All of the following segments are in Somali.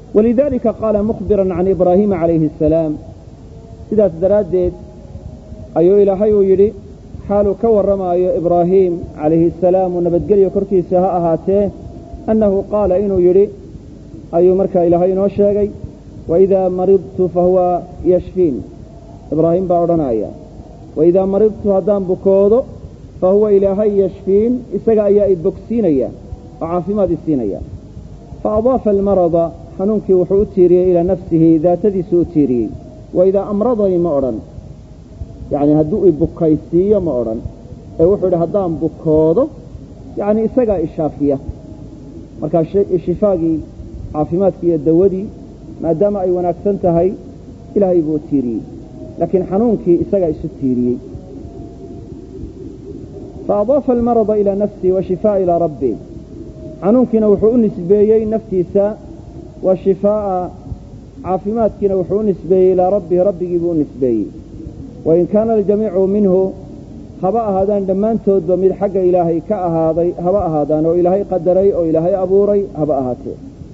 ولذلك قال مخبرا عن إبراهيم عليه السلام sidaas daraaddeed ayuu ilaahay uu yidhi xaaluu ka warramaayo ibraahim calayhi salaam uu nabadgelyo korkiisa ha ahaatee annahu qaala inuu yidhi ayuu markaa ilaahay inoo sheegay waidaa maridtu fahuwa yashfiin ibraahim baa odhanaya waidaa maridtu haddaan bukoodo fahuwa ilaahay yashfiin isaga ayaa i bogsiinaya oo caafimaad i siinaya faadaafa almarada xanuunkii wuxuu u tiiriyey ilaa nafsihi daatadiisu u tiiriyey waidaa amradanii ma odhan yacni hadduu i bukaysiiyo ma odhan ee wuxuu yidhi haddaan bukoodo yacni isagaa ishaafiya markaa shifaagii caafimaadkii iyo dawadii maadaama ay wanaagsan tahay ilaahay buu u tiiriyey laakiin xanuunkii isagaa isu tiiriyey faadaafa almarada ilaa nafsii washifaa'a ilaa rabbii xanuunkiina wuxuu u nisbeeyey naftiisa wa shifaa'a caafimaadkiina wuxuu u nisbeeyey ilaa rabbihi rabbigii buu u nisbeeyey wain kaana aljamiicu minhu haba ahaadaan dhammaantoodba mid xagga ilaahay ka ahaaday haba ahaadaan oo ilaahay qadaray oo ilaahay abuuray haba ahaatee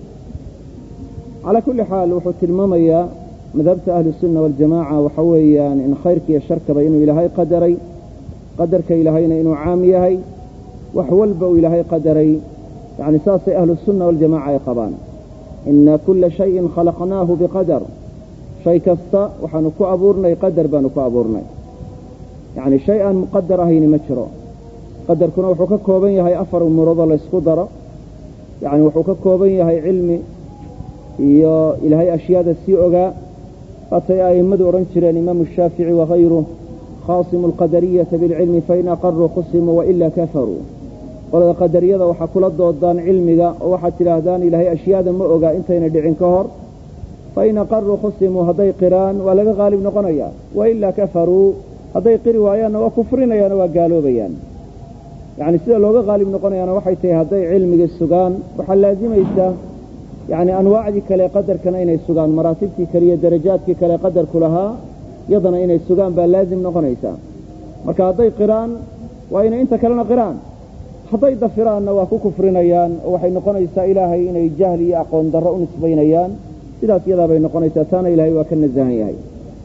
calaa kulli xaal wuxuu tilmaamayaa madhabta ahlusunna waljamaaca waxa weeyaan in khayrka iyo sharkaba inuu ilaahay qadaray qadarka ilaahayna inuu caam yahay wax walba uu ilaahay qadaray yacni saasay ahlusunna waljamaaca ay qabaan ina kulla shayin khalaqnaahu biqadar shay kasta waxaanu ku abuurnay qadar baanu ku abuurnay yacni shay aan muqadar ahayni ma jiro qadarkuna wuxuu ka kooban yahay 4 umuuroodoo laysku daro yacni wuxuu ka kooban yahay cilmi iyo ilaahay ashyaada sii ogaa waatay a'immadu odhan jireen imaamu shaafici wakayruh khaasimu alqadariyata bilcilmi fain aqaruu khusimuu wailaa kafaruu qolada qadariyada waxaa kula doodaan cilmiga oo waxaad tidhaahdaan ilaahay ashyaada ma ogaa intayna dhicin ka hor fain aqaruu khusimuu hadday qiraan waa laga qaalib noqonayaa wailaa kafaruu hadday qiri waayaanna waa kufrinayaano waa gaaloobayaan yacni sida looga qaalib noqonayaana waxay tahay hadday cilmigii sugaan waxaa laazimaysa yacni anwaacdii kale qadarkana inay sugaan maraatibtii kale iyo darajaadkii kale qadarku lahaa yadana inay sugaan baa laazim noqonaysaa marka hadday qiraan waa inay inta kalena qiraan hadday dafiraanna waa ku kufrinayaan oo waxay noqonaysaa ilaahay inay jahli iyo aqoon darro u nisbaynayaan sidaas iyadaa bay noqonaysaa taana ilaahay waa ka nasahan yahay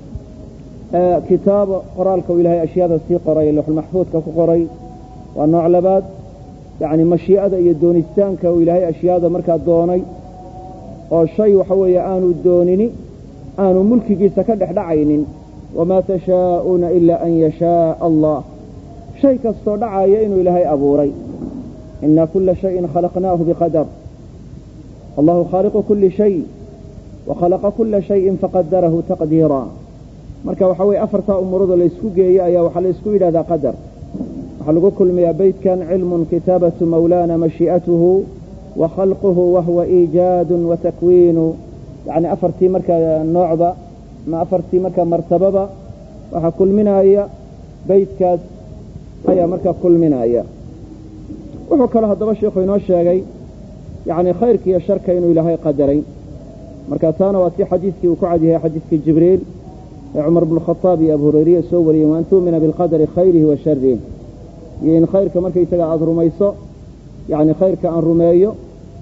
kitaab qoraalka uu ilaahay ashyaada sii qoray lawxulmaxfuudka ku qoray waa nooc labaad yacni mashii'ada iyo doonistaanka uu ilaahay ashyaada markaa doonay oo shay waxa weeye aanu doonini aanu mulkigiisa ka dhex dhacaynin wamaa tashaa'uuna ilaa an yashaaa allah shay kastoo dhacaya inuu ilaahay abuuray ina kulla shayin khalaqnaahu biqadar allahu khaaliqu kulli shay wa khalaqa kulla shayin faqadarahu taqdiira marka waxa weeye 4 umuurada laysku geeyey ayaa waxaa laysku yidhahdaa qadar waxaa lagu kulmiyaa beydkan cilmun kitaabatu mawlaana mashii'atuhu wa khalquhu wahuwa iijaadun wa takwiinu yacni 4tii markaa noocba ma 4tii markaa martababa waxaa kulminaya beydkaas ayaa markaa kulminaya wuxuu kaloo haddaba sheikhu inoo sheegay yacni khayrka iyo sharka inuu ilaahay qadaray marka taana waa tii xadiiskii uu ku cad yahay xadiiskii jibriil ee cumar bnu khataab iyo abu hurayriya soo wariyey waan tu'mina bilqadari khayrihi wa sharih iyo in khayrka markaysaga aada rumayso yacni khayrka aan rumeeyo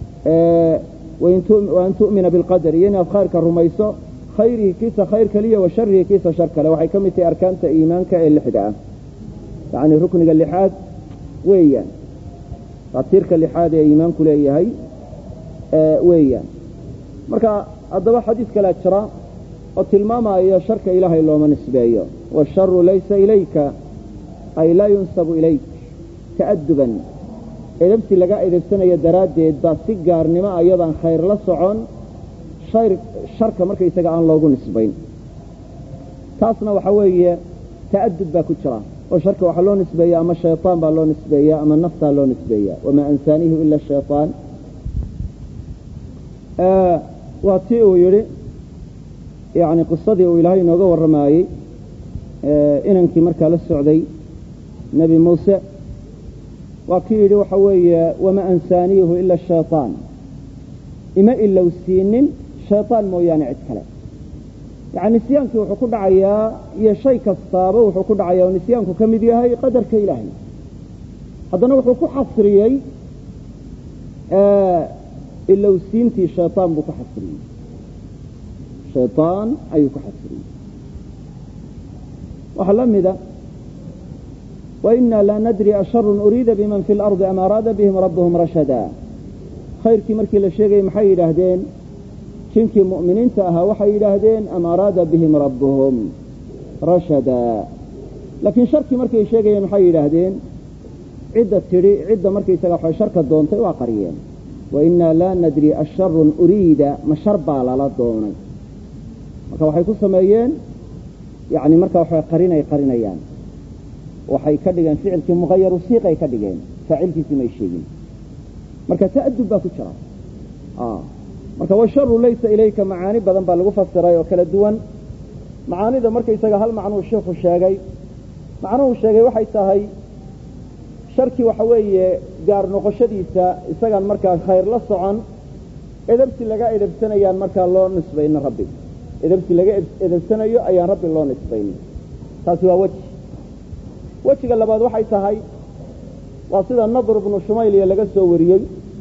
waan tu'mina bilqadar iyo inaad khayrka rumayso khayrihi kiisa khayr kaliya wa sharihi kiisa shar kale waxay ka mid tahay arkaanta iimaanka ee 6 ah yacni rukniga 6aad weeyaan tiirka 6aad ee iimaanku leeyahay weeyaan marka haddaba xadiis kale jira oo tilmaamayo sharka ilaahay looma nisbeeyo washaru laysa ilayka ay laa yunsabu ilayk ta'adduban edabti laga edebsanayo daraaddeed baa si gaarnimo ayadaan khayr la socon sharka markaysaga aan loogu nisbayn taasna waxa weeye ta'addub baa ku jira oo sharka waxaa loo nisbeeya ama shaytaan baa loo nisbeeya ama naftaa loo nisbeeya wamaa ansaanihu ila shaytaan waa tii uu yidhi yacni qisadii uu ilaahay inooga warramayey inankii markaa la socday nebi muuse waa kii yidhi waxa weeye wamaa ansaaniyahu ila shaytaan ima ilowsiinin shaytaan mooyaane cid kale yacni nisyaankii wuxuu ku dhacayaa iyo shay kastaaba wuxuu ku dhacayaa oo nisyaanku ka mid yahay qadarka ilaahay haddana wuxuu ku xasriyey ilowsiintii shaytaan buu ku xasriyey shaytaan ayuu ku xasiriyey waxaa la mida وإنا لا ندري أشر أريد بمن في الأرض أم أراد بهم ربهم رشدا khayrkii markii la sheegayay maxay yidhaahdeen jinkii mu'miniinta ahaa waxay yidhaahdeen am araada bihim rabbuhum rashada laakiin sharkii markay sheegayeen maxay yidhaahdeen cidda markaysaga waxay sharka doontay waa qariyeen وإنا لا ندري أشر أريد ma shar baa lala doonay marka waxay ku sameeyeen yani marka waxay qarinayaan waxay ka dhigeen ficilkii muqayaru siiqay ka dhigeen faacilkiisii may sheegin marka ta'addub baa ku jira marka washaru laysa ilayka macaani badan baa lagu fasiray oo kala duwan macaanida markaysaga hal macnuu sheekhu sheegay macnuhu sheegay waxay tahay sharkii waxa weeye gaar noqoshadiisa isagaan markaa khayr la socon edabsi laga edabsanayaan markaa loo nisbayno rabbi edabsi laga edabsanayo ayaan rabbi loo nisbayno taasi waa wejiga labaad waxay tahay waa sida nadr ibnu shumayliya laga soo wariyey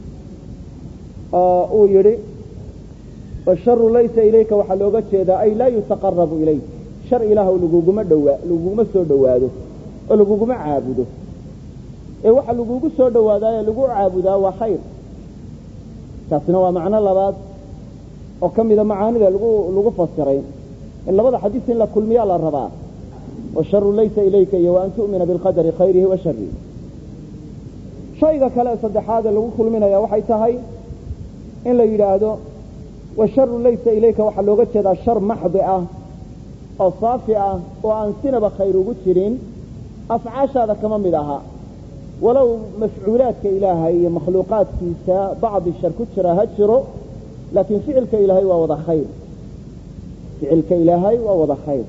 oo uu yidhi washaru laysa ilayka waxaa looga jeedaa ay laa yutaqarabu ilayk shar ilaahw laguguma soo dhowaado oo laguguma caabudo ee waxa lagugu soo dhowaadaaye lagu caabudaa waa khayr taasina waa macno labaad oo ka mida macaanida lagu fasiray in labada xadiis in la kulmiyaa la rabaa washaru laysa ilayka iyo waan tu'mina bilqadari khayrihi wa sharihi shayga kale saddexaad ee lagu kulminaya waxay tahay in la yidhaahdo washaru laysa ilayka waxaa looga jeedaa shar maxdi ah oo saafi ah oo aan sinaba khayr ugu jirin afcaashaada kama mid aha walow mafcuulaadka ilaahay iyo makhluuqaadkiisa bacdi shar ku jira ha jiro laakiin ficilka ilaahay waa wada khayr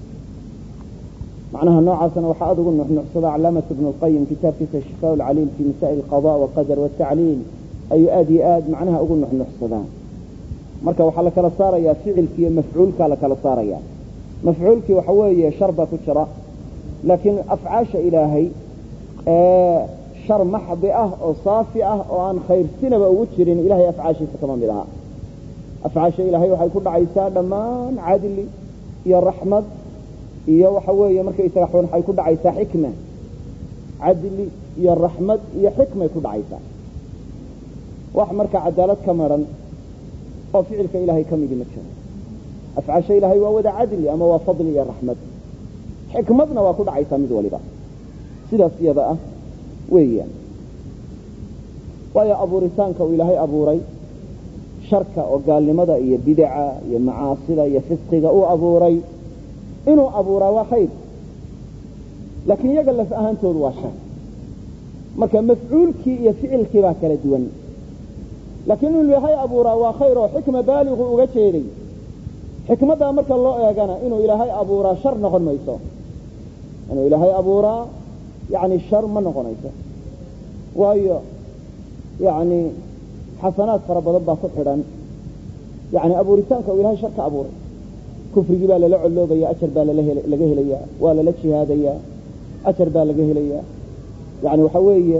معناها نوعاasna waxaa aad ugu nuxnuxsada calaamaة بن الqayim kitaabkiisa shifاء الcaliil fي masائل الqضاء والqadr والtacliil ayuu aad iyo aad macnaha ugu nuxnuxsadaa marka waxaa la kala saaraya ficilki iyo mafcuulkaa la kala saaraya mafcuulkii waxa weeye shar baa ku jira laakiin afcaasha ilaahay shar maxdi ah oo saafi ah oo aan khayrsinaba ugu jirin ilahay afcaashiisa kama mid aha afcaasha ilaahay waxay ku dhacaysaa dhammaan cadli iyo raxmad iyo waxa weeye markaysaga xun waxay ku dhacaysaa xikma cadli iyo raxmad iyo xikmay ku dhacaysaa wax marka cadaalad ka maran oo ficilka ilaahay ka midi ma jiro afcaasha ilaahay waa wada cadli ama waa fadli iyo raxmad xikmadna waa ku dhacaysaa mid waliba sidaas iyada ah weeyaan waayo abuuritaanka uu ilaahay abuuray sharka oo gaalnimada iyo bidaca iyo macaasida iyo fisqiga uu abuuray inuu abuuraa waa khayr laakiin iyaga laf ahaantoodu waa shar marka mafcuulkii iyo ficilkii baa kala duwan laakiin inuu ilaahay abuuraa waa khayr oo xikma baaligu uga jeeday xikmaddaa marka loo eegana inuu ilaahay abuuraa shar noqon mayso inuu ilaahay abuuraa yani shar ma noqonayso waayo yani xasanaad fara badan baa ku xidhan yani abuuritaanka uu ilahay shar ka abuuray kufrigii baa lala coloobaya ajar baa laga helaya waa lala jihaadaya ajar baa laga helaya yani waxa weeye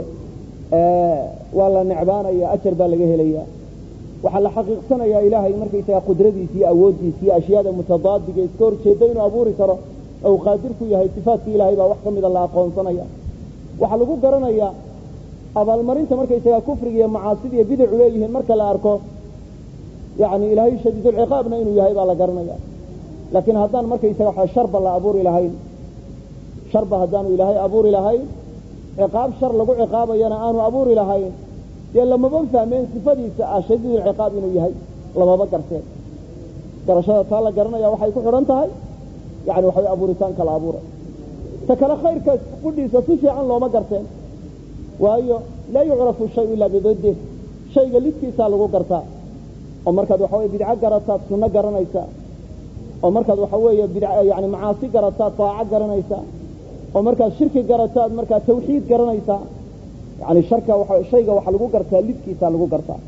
waa la necbaanaya ajar baa laga helaya waxaa la xaqiiqsanaya ilaahay markaysaga qudradiisa iyo awooddiisa iyo ashyaada mutadaadiga iska horjeeda inuu abuuri karo ou qaadir ku yahay sifaatkii ilaahay baa wax ka mida la aqoonsanaya waxaa lagu garanaya abaalmarinta markaysaga kufriga iyo macaasida iyo bidacu leeyihiin marka la arko yani ilaahay shadiidulciqaabna inuu yahay baa la garanaya laakiin haddaan markaysaga waxa sharba la abuuri lahayn sharba haddaanu ilaahay abuuri lahayn ciqaab shar lagu ciqaabayana aanu abuuri lahayn dee lamaba fahmeen sifadiisa ah shadiidulciqaab inuu yahay lamaba garteen garashada taa la garanaya waxay ku xidhan tahay yani waxaway abuuritaanka la abuuray ta kale khayrka qudhiisa si fiican looma garteen waayo laa yucrafu shayu ilaa bididih shayga lidkiisaa lagu gartaa oo markaad waxaweye bidco garataad sunno garanaysaa oo markaad waxa weeye yani macaasi garataad taaco garanaysaa oo markaad shirki garataad markaa tawxiid garanaysaa yani shayga waxa lagu gartaa lidkiisaa lagu gartaa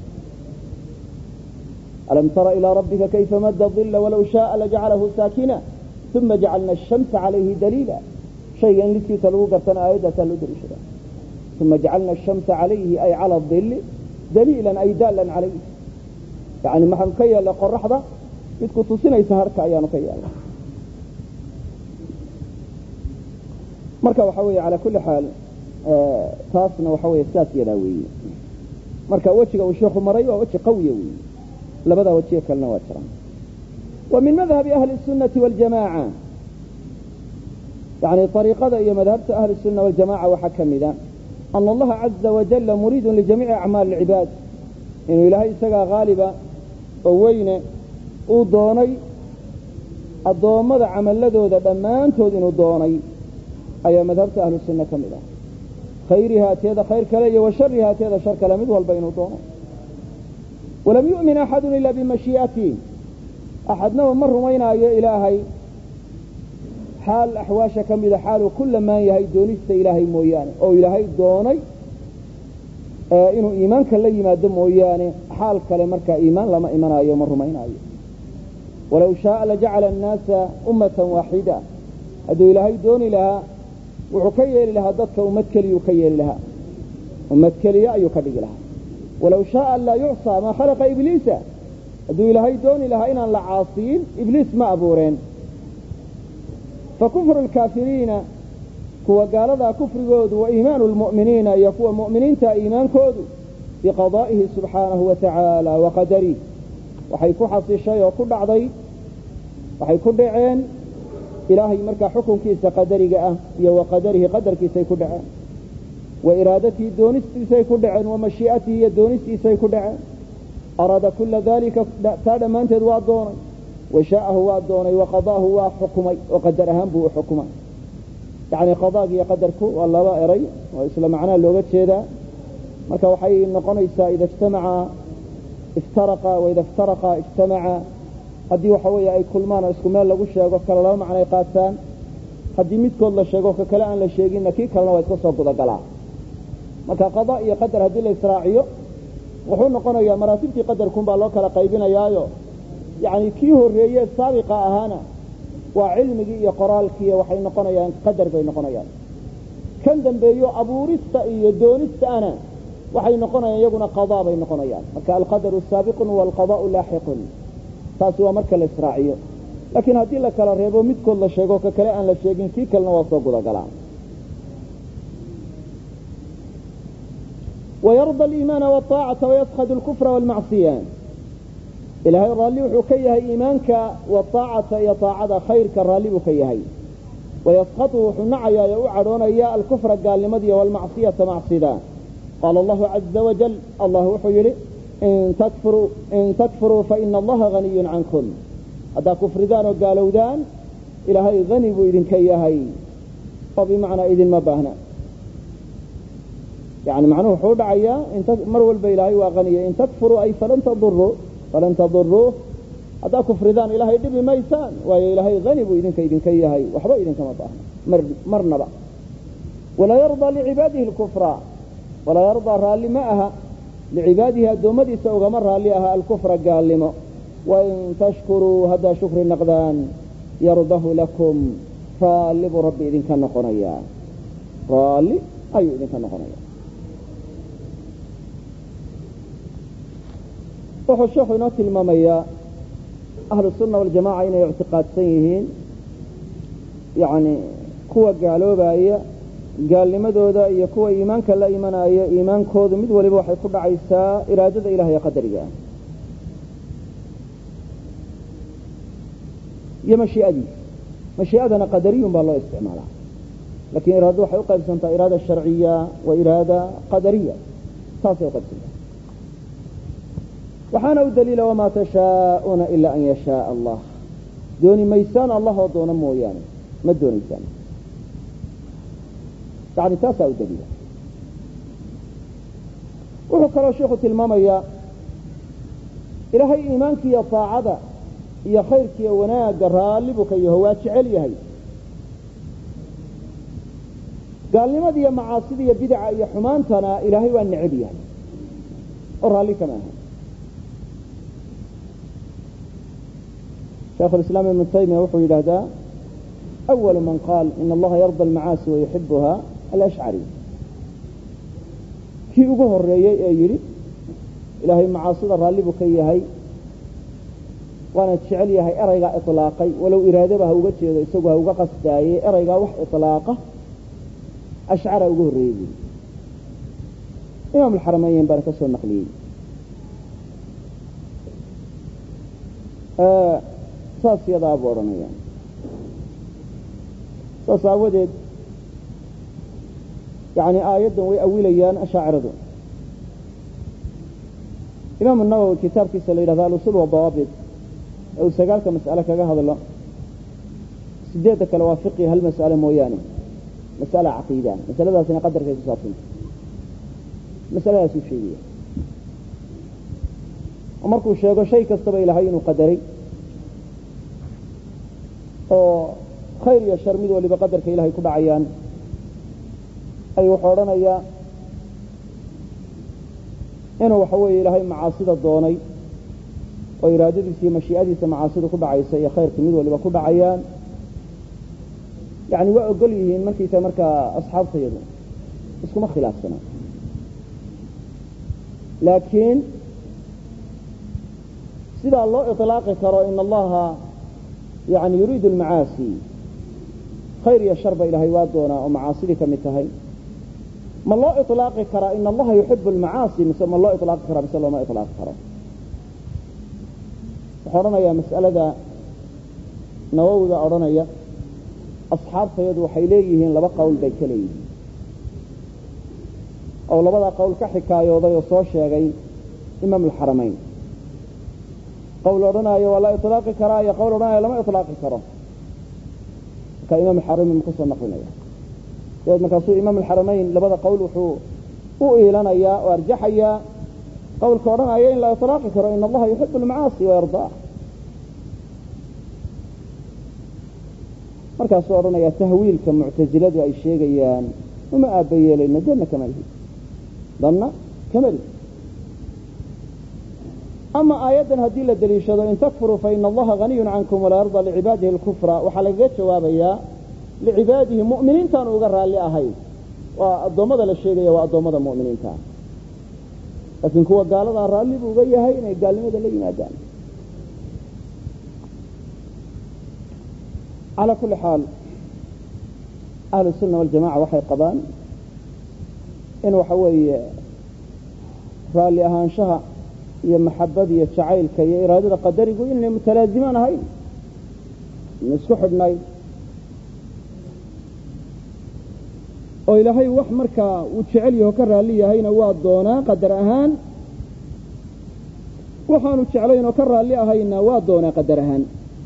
alam tara ilaa rabbika kayfa madda dila walaw shaaa lajacalahu saakina uma jacalna ashamsa calayhi daliila shayga in lidkiisa lagu gartana aayaddaasaa loo daliishadaa uma jacalna ashamsa calayhi ay cala dili daliilan ay daalan calayh yani maxaan ka yeelay qoraxda mid ku tusinaysa harka ayaanu ka yeelnay marka waxa weeye calaa kulli xaal taasna waxa weeye sidaas yadaa weeye marka wejiga uu sheekhu maray waa weji qawiya weeye labadaa wejiye kalena waa jiraan wa min madhabi ahli الsunnati waاljamaaca yani طariiqada iyo madhabta ahli الsunna waاljamaca waxaa ka mida ana allaha caza wajala muriidu lijamiici acmaali اlcibaad inuu ilaahay isagaa haaliba oo weyne uu doonay addoommada camaladooda dhammaantood inuu doonay ayaa madhabta ahlu sunna ka mid ah khayrihaa teeda khayr kale iyo wa sharihaa teeda shar kale mid walba inuu doono walam yu'min axadun ila bimashii'atihi axadnaba ma rumaynaayo ilaahay xaal axwaasha ka mida xaaluu ku lamaan yahay doonista ilaahay mooyaane oo ilaahay doonay inuu iimaanka la yimaado mooyaane xaal kale markaa iimaan lama imanaayo ma rumaynaayo walaw shaaa lajacala annaasa ummatan waaxida hadduu ilaahay dooni lahaa wuxuu ka yeeli lahaa dadka ummad keliyuu ka yeeli lahaa ummad keliya ayuu ka dhigi lahaa walaw shaaa an laa yucsaa maa khalaqa ibliisa hadduu ilaahay dooni lahaa inaan la caasiyin ibliis ma abuureen fakufru lkaafiriina kuwa gaaladaa kufrigoodu wa iimaanu lmu'miniina iyo kuwa mu'miniinta iimaankoodu biqadaa'ihi subxaanahu wa tacaala wa qadarih waxay ku xasishay oo ku dhacday waxay ku dhaceen ilaahay markaa xukunkiisa qadariga ah iyo wa qadarihi qadarkiisay ku dhaceen wa iraadatihi doonistiisay ku dhaceen wa mashii'atihi iyo doonistiisay ku dhaceen araada kula dalika taa dhammaanteed waa doonay wa shaa'ahu waa doonay wa qadaahu waa xukumay oo qadar ahaan buu u xukumay yacni qadaag iyo qadarku waa laba eray oo isla macnaha looga jeedaa marka waxay noqonaysaa ida ijtamaca iftaraqa wa ida iftaraqa ijtamaca haddii waxa weeye ay kulmaan oo isku meel lagu sheego kale laba macnay qaataan haddii midkood la sheego ka kale aan la sheeginna kii kalena waa iska soo gudagalaa marka qadaa iyo qadar haddii la israaciyo wuxuu noqonayaa maraatibtii qadarkuun baa loo kala qaybinayaayo yacni kii horreeye saabiqa ahaana waa cilmigii iyo qoraalkiiyo waxay noqonayaan qadar bay noqonayaan kan dambeeyo abuurista iyo doonistaana waxay noqonayaan iyaguna qadaa bay noqonayaan marka alqadaru saabiqun waalqadaa'u laaxiqun taasi waa marka la israaciyo laakiin haddii la kala reebo midkood la sheego ka kale aan la sheegin kii kalena waa soo gudagalaa wayarda aliimaana waaطaacata wayaskadu alkufra waalmacsiya ilaahay raalli wuxuu ka yahay iimaanka waaطaacata iyo taacada khayrka raalli buu ka yahay wayaskadu wuxuu nacayaa ee u cadhoonaya alkufra gaalnimadiiyo waalmacsiyata macsida qaala allahu caza wajal allah wuxuu yidhi in takfuruu faina allaha haniyun cankum haddaa kufridaan oo gaalowdaan ilaahay hani buu idinka yahay oo bimacnaa idinma baahna yani macnuhu wuxuu dhacayaa mar walba ilaahay waa haniya in takfuruu ay falan taduruu haddaa kufridaan ilaahay dhibi maysaan waayo ilaahay hani buu idinka yahay waxba idinkama baahna marnaba walaa yardaa licibaadihi lkufra walaa yardaa raalli ma aha licibaadihi addoommadiisa ugama raalli aha alkufra gaalnimo wain tashkuruu haddaa shukri naqdaan yardahu lakum raalli buu rabbi idinka noqonayaa raalli ayuu idinka noqonayaa wuxuu sheekhu inoo tilmaamayaa ahlu sunna waljamaca inay ictiqaadsan yihiin yani kuwa gaaloobaya gaalnimadooda iyo kuwa iimaanka la imanaya iimaankoodu mid waliba waxay ku dhacaysaa iraadada ilahay ee qadariga ah iyo mashii'adiisa mashii'adana qadariyun baa loo isticmaalaa lakin iraadadu waxay u qaybsantaa iraada sharciya wa iraada qadariya taasay u qaybsantaa waxaana u daliila wamaa tashaa'uuna ila an yashaaa allah dooni maysaan allah oo doona mooyaane ma doonaysaan yani taasaa u daliila wuxuu kaloo sheikhu tilmaamayaa ilaahay iimaanka iyo taacada iyo khayrka iyo wanaagga raalli buu ka yaho waa jecel yahay gaalnimada iyo macaasida iyo bidaca iyo xumaantana ilaahay waa neceb yahay oo raalli kama aha شيخ الإسلام ابن تيمية wuxuu yidhaahdaa أول من قال إن allaha يرضى المعاaصي ويحبها الأشعري kii ugu horeeyey ee yidhi ilaahay macaasida raalli buu ka yahay وانا تشعل يهي اريغا اطلاقي ولو إرادة بها وجهه يسوقها وقصداي اريغا وح اطلاقه أشعر وجه الريبي إمام الحرمين بركسه النقلي صاص يضع بورنيا صاص عودد يعني آيات ويأوليان أشاعر ذو إمام النووي كتاب كيس اللي هذا الأصول والضوابط أو سجالك مسألة كهذا الله سديتك الوافقي هالمسألة موياني مسألة عقيدة مسألة ذا سنقدر في تصافين مسألة سوشية أمركم الشيء شيء كستبع إلى هين وقدري أو خير يا شرميد واللي بقدر في إلهي كل عيان أي وحورنا يا إنه وحوي إلهي معاصد الضوني وإرادتي في مشيئتي معاصد كل عيسى خير كميد واللي بكل عيان يعني وأقول لي من كي تمرك أصحاب سيدنا اسكو ما خلاف سنة لكن سيدا الله إطلاق ترى إن الله يعني يريد المعاصي خير يا شرب إلى هيوادنا ومعاصيك متهي ما الله إطلاق ترى إن الله يحب المعاصي مسمى الله إطلاق ترى بس الله ما إطلاق ترى وحرنا يا مسألة ذا نووذ أرنا يا أصحاب سيد وحيليهن لبا قول بيكليه أو لبا قول كحكاية وضي صوشيغي إمام الحرمين قول رناية ولا إطلاق كراية قول رناية لما إطلاق كرا كإمام الحرمين مقصر نقلنا يوم مكاسو إمام الحرمين لبا قول وإيلنا يا وارجح يا قول كرناية لا إطلاق كرا إن الله يحب المعاصي ويرضاه markaas oo oranaya tahwiilka mu'taziladu ay sheegayaan uma aabayeelina danna kamali ama aayadan hadii la daliishado in takfuru fa inna allaha ghaniyun ankum wa la yarda li ibadihi al-kufra wa xalaga jawaabaya li ibadihi mu'miniintan uga raali ahay waa adoomada la sheegaya waa adoomada mu'miniinta laakiin kuwa gaalada raali buu uga yahay inay gaalnimada la yimaadaan على كل حال أهل السنة والجماعة وحي قبان إنه حوي رالي أهانشها هي محبة هي شعيل كي إرادة قدر يقول إنه متلازمان هاي نسكح بناي وإلى هاي وحمركا وتشعلي وكرها لي هاي نواد دونا قدر أهان وحانو تشعلين وكرها لي هاي نواد دونا قدر أهان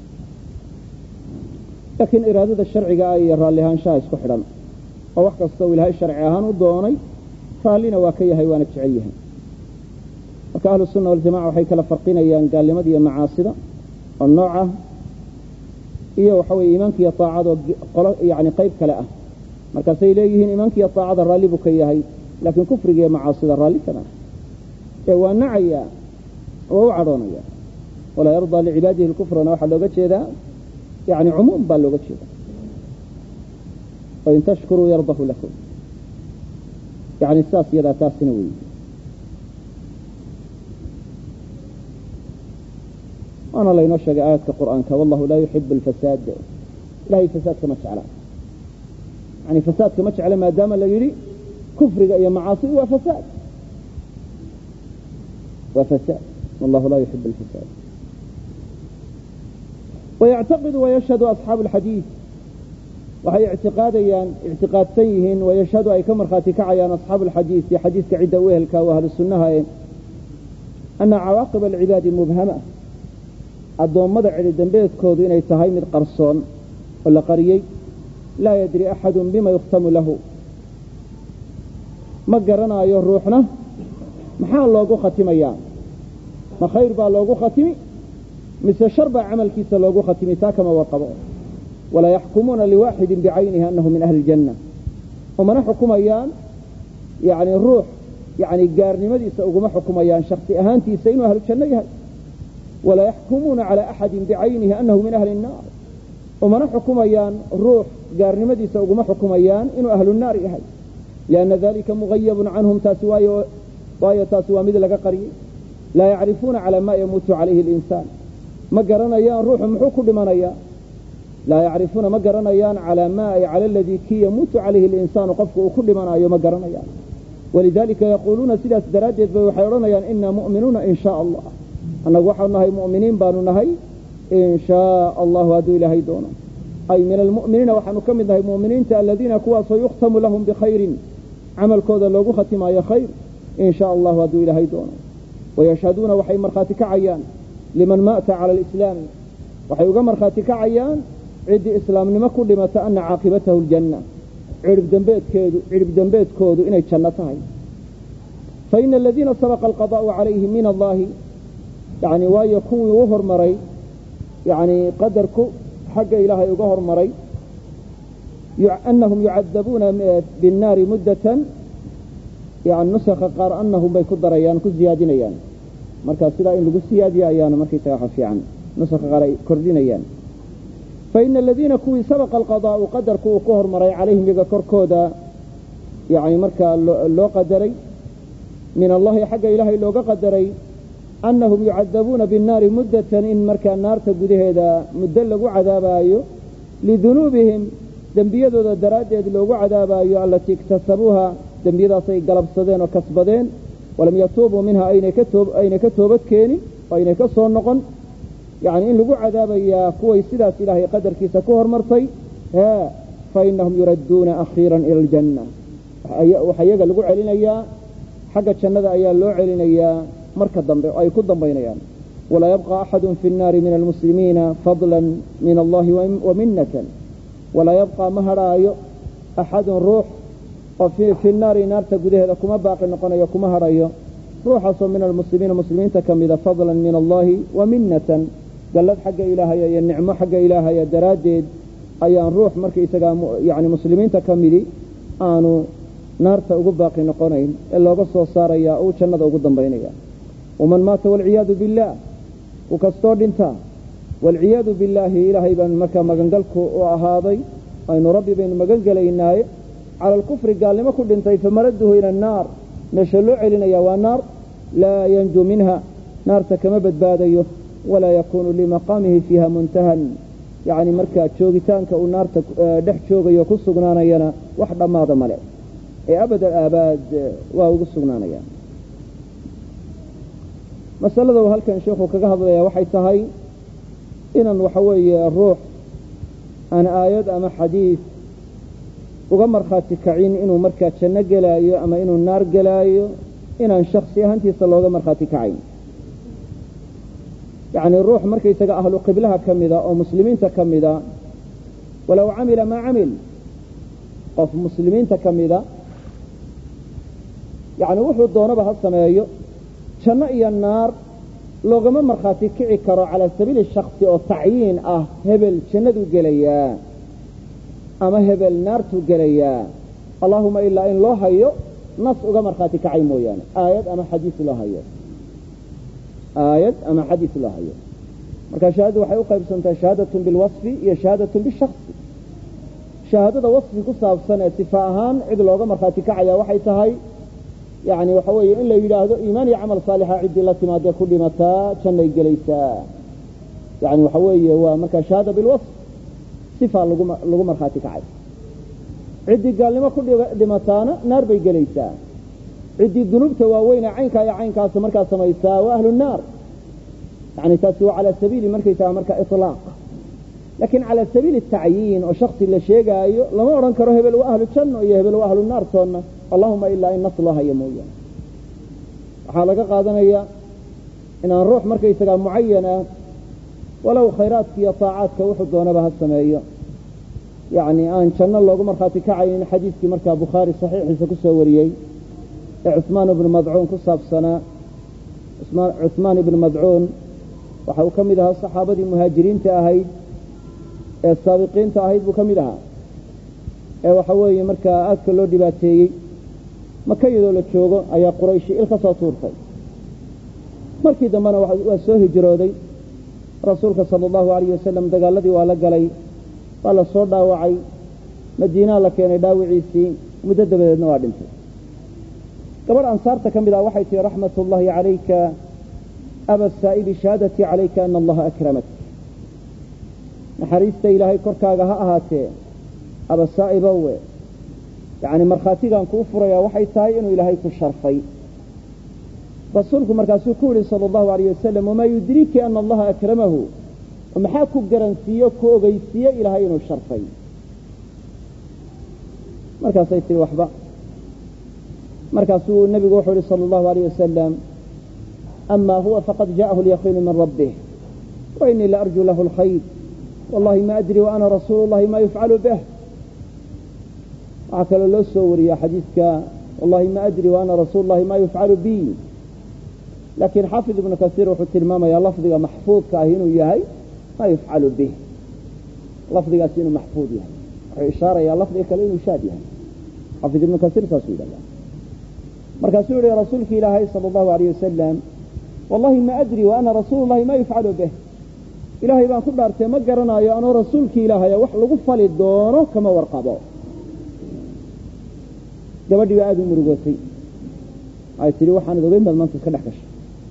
لكن إرادة الشرع أي راليهان شايس كحرم أو وحكا استوي لها الشرعيهان ودوني فالينا واكيها هيوانك شعيها وكأهل السنة والجماعة وحيك لفرقين أيان قال لمدي معاصدة والنوعة إيه وحوي إيمانك يطاعد يعني قيب كلاءه مركز إليهن إيمانك يطاعد الرالي بكيهي لكن كفر يا معاصدة الرالي كمان ونعيا ووعرونيا ولا يرضى لعباده الكفر نوحا لو قد شيء يعني عموم باللغة شيء وإن تشكروا يرضه لكم يعني الساس يدا تاسنوي أنا لا ينشق آيات كقرآن والله لا يحب الفساد لا يفساد كمشعلا يعني فساد كمشعلا ما دام لا يري كفر يا معاصي وفساد والله لا يحب الفساد ويعتقد ويشهد أصحاب الحديث وهي اعتقاد سيهن ويشهد أي كمر خاتك عيان أصحاب الحديث في حديث كعدة ويهلك وأهل السنة أن عواقب العباد مبهمة الضوء مضع للدنبيت كودين يتهيم القرصون ولا قريي لا يدري أحد بما يختم له ما قرنا أيه روحنا محال لوغو ختم أيام ما خير با لوغو ختمي مثل شرب عمل كيس لوغو ختمي تاكما وقبو ولا يحكمون لواحد بعينها أنه من أهل الجنة ومن حكم أيام يعني الروح يعني قارني مديس أقوم حكم أيام شخصي أهانتي سين أهل الجنة ولا يحكمون على أحد بعينه أنه من أهل النار ومن حكم أيام الروح قارني مديس أقوم حكم أيام إنه أهل النار يهي لأن ذلك مغيب عنهم تاسواي تاسوا مثل قريب لا يعرفون على ما يموت عليه الإنسان ما قرنيان روح محوك لمنيا لا يعرفون ما قرنيان على ما أي على الذي كي يموت عليه الإنسان قفه كل من أي ما قرنيان ولذلك يقولون سلة درجة ويحيرونيان إنا مؤمنون إن شاء الله أنا وحنا هاي مؤمنين بانوا هاي إن شاء الله هدوا إلى هيدونا أي من المؤمنين وحنا كم هاي مؤمنين الذين كوا سيختم لهم بخير عمل كذا لو ختم يا خير إن شاء الله هدوا إلى هيدونا ويشهدون وحي مرخاتك عيان لمن مات على الإسلام وحي مرخاتك عيان عد إسلام لما كل ما تأن عاقبته الجنة عرب دنبيت كودو إنه جنتها فإن الذين سبق القضاء عليهم من الله يعني ويكون وهر مري يعني قدرك حق إلهي وقهر مري أنهم يعذبون بالنار مدة يعني نسخ قار أنهم بيكدر أيان كزيادين أيان مركز سلا إن لقوا سيادي أيان مركز تيحفي عن نسخ قار كردين أيان فإن الذين كوي سبق القضاء وقدر كو كهر مري عليهم يذكر كودا يعني مركا لو قدري من الله حق إلهي لو قدري أنهم يعذبون بالنار مدة إن مركا النار تقوده هذا مدلقوا عذابا لذنوبهم دنبيادو دا درجة لو عذابا التي اكتسبوها دنبيادا سي قلب صدين وكسبدين ولم يتوبوا منها أين كتوبت كيني وأين كسون نقن يعني إن لقوا عذابا يا كوي سلاس إلهي قدر كيسا كوهر مرتي فإنهم يردون أخيرا إلى الجنة وحيقا لقوا علينا إياه حق الشنة أيها لو علينا إياه مركز أي كدن بينيان ولا يبقى أحد في النار من المسلمين فضلا من الله ومنة ولا يبقى مهراي أحد روح وفي النار نار تقوده هذا كما باقي نقنا يكما هراي روح أصلا من المسلمين تكمل فضلا من الله ومنة قالت حق إلهي يا النعمة حق إلهي يا درادد أيان روح مركي يعني مسلمين تكملي آنو نار تأقب باقي نقنين إلا قصوا صار يا أو شنة أقدم بينيا ومن مات والعياذ بالله وكستور دنتا والعياذ بالله إلهي بان مكا مغنقلك وأهاضي أين ربي بين مغنقلينا على الكفر قال لما كل دنتا فمرده إلى النار نشلو علينا يا والنار لا ينجو منها نار تكمبت باديه ولا يكون لمقامه فيها منتهى يعني مركا تشوغتانك ونار دح تشوغي وكسغنانا ينا وحده ما ضمله اي ابد الاباد وكسغنانا ينا مساله halkan sheekhu kaga hadlaya waxay tahay inaan waxa weeye ruux aan aayad ama xadiis uga marxaati kacin inuu markaa janno galaayo ama inuu naar galaayo inaan shakhsi ahaantiisa looga marxaati kacayn يعني الروح مركي تجا أهل قبلها كمذا أو مسلمين تكمذا ولو عمل ما عمل قف مسلمين تكمذا يعني وحو الدونة بها السمايو شنئي النار لو غم مرخاتي كعي كرو على سبيل الشخص أو تعيين هبل شندو قليا أما هبل نار تقليا اللهم إلا إن الله هيو نص غم مرخاتي كعي مويان آيات أما حديث الله هيو آيات أما حديث الله هيو مركا شهادة وحيو قيب سنتا شهادة بالوصف هي شهادة بالشخص شهادة وصف قصة سنة اتفاهان عد لوغا مرخاتي كعيا وحي تهي يعني وحوي إلا يلاهدو إيمان يعمل صالحا عد الله تمادى كل متى شنة يقليسا يعني وحوي هو مركا شهادة بالوصف صفة لوغا مرخاتي كعيا عد قال لما كل متانا نار بيقليسا عدي الذنوب تواوين عينك يا عينك مركا سميسا وأهل النار يعني تسوى على سبيل مركا إطلاق لكن على سبيل التعيين وشخص اللي شيء لما أرنكره هبل وأهل الجنة يهبل وأهل النار صنع اللهم إلا إن نص الله يمويا حالك قادنا هي إن نروح مركا معينة ولو خيرات في طاعات كوحد ونبها السمائية يعني أن شن الله مرخاتك عين حديث في مركا بخاري صحيح يسكسه وريي عثمان بن مضعون كصاب سنة عثمان بن مضعون وحاو كمدها الصحابة المهاجرين تأهيد السابقين تأهيد بكمدها وحاوي مركا أكل له دباتي مكيدو لتشوغو أي قريشي إلخصة صورتي مركي دمانا وسوه جرودي رسولك صلى الله عليه وسلم دقال الذي وعلق لي قال الصور داوعي مدينة لكيني داوعيسي مدد بدنا وعدمتي قبل أنصارت كم إذا وحيتي رحمة الله عليك aba الsaa'ibi shahaadatii calayka ana allaha akramak naxariista ilaahay korkaaga ha ahaatee aba saa'ibowe yani markhaatigaan kuu furayaa waxay tahay inuu ilaahay ku sharfay rasuulku markaasuu ku yihi salى الlahu عalayه wasalam wamaa yudriiki ana allaha akramahu maxaa ku garansiiye ku ogeysiiye ilaahay inuu sharfay markaasay tihi waxba markaasuu nebigu wuxuu yihi salى الlahu عalayه wasalam ama huwa faqad jaءahu اlyaqiinu min rabbih wainii laarjuu lahu اlkhayr wallahi ma adri waana rasuulu llahi ma yufcalu bih waxaa kaloo loo soo wariya xadiidka wallahi ma adri waana rasuulu llahi ma yufcalu bi laakiin xaafid ibnu kasiir wuxuu tilmaamayaa lafdiga maxfuudka ah inuu yahay ma yufcalu bih lafdigaasi inuu maxfuud yahay wuxuu ishaarayaa lafdiga kale inuu shaad yahay xaafid ibnu kasiir saasuu yidhahda markaasuu yihi rasuulki ilaahay sala allahu alayh wasalam wallahi ma adri wa ana rasuulu llahi ma yufcalu bih ilaahay baan ku dhaartee ma garanaayo anoo rasuulkii ilaahaya wax lagu fali doono kama warqabo gabadhii baa aada u murugootay waxay tihi waxaanad ogeyn baad maanta iska dhex gashay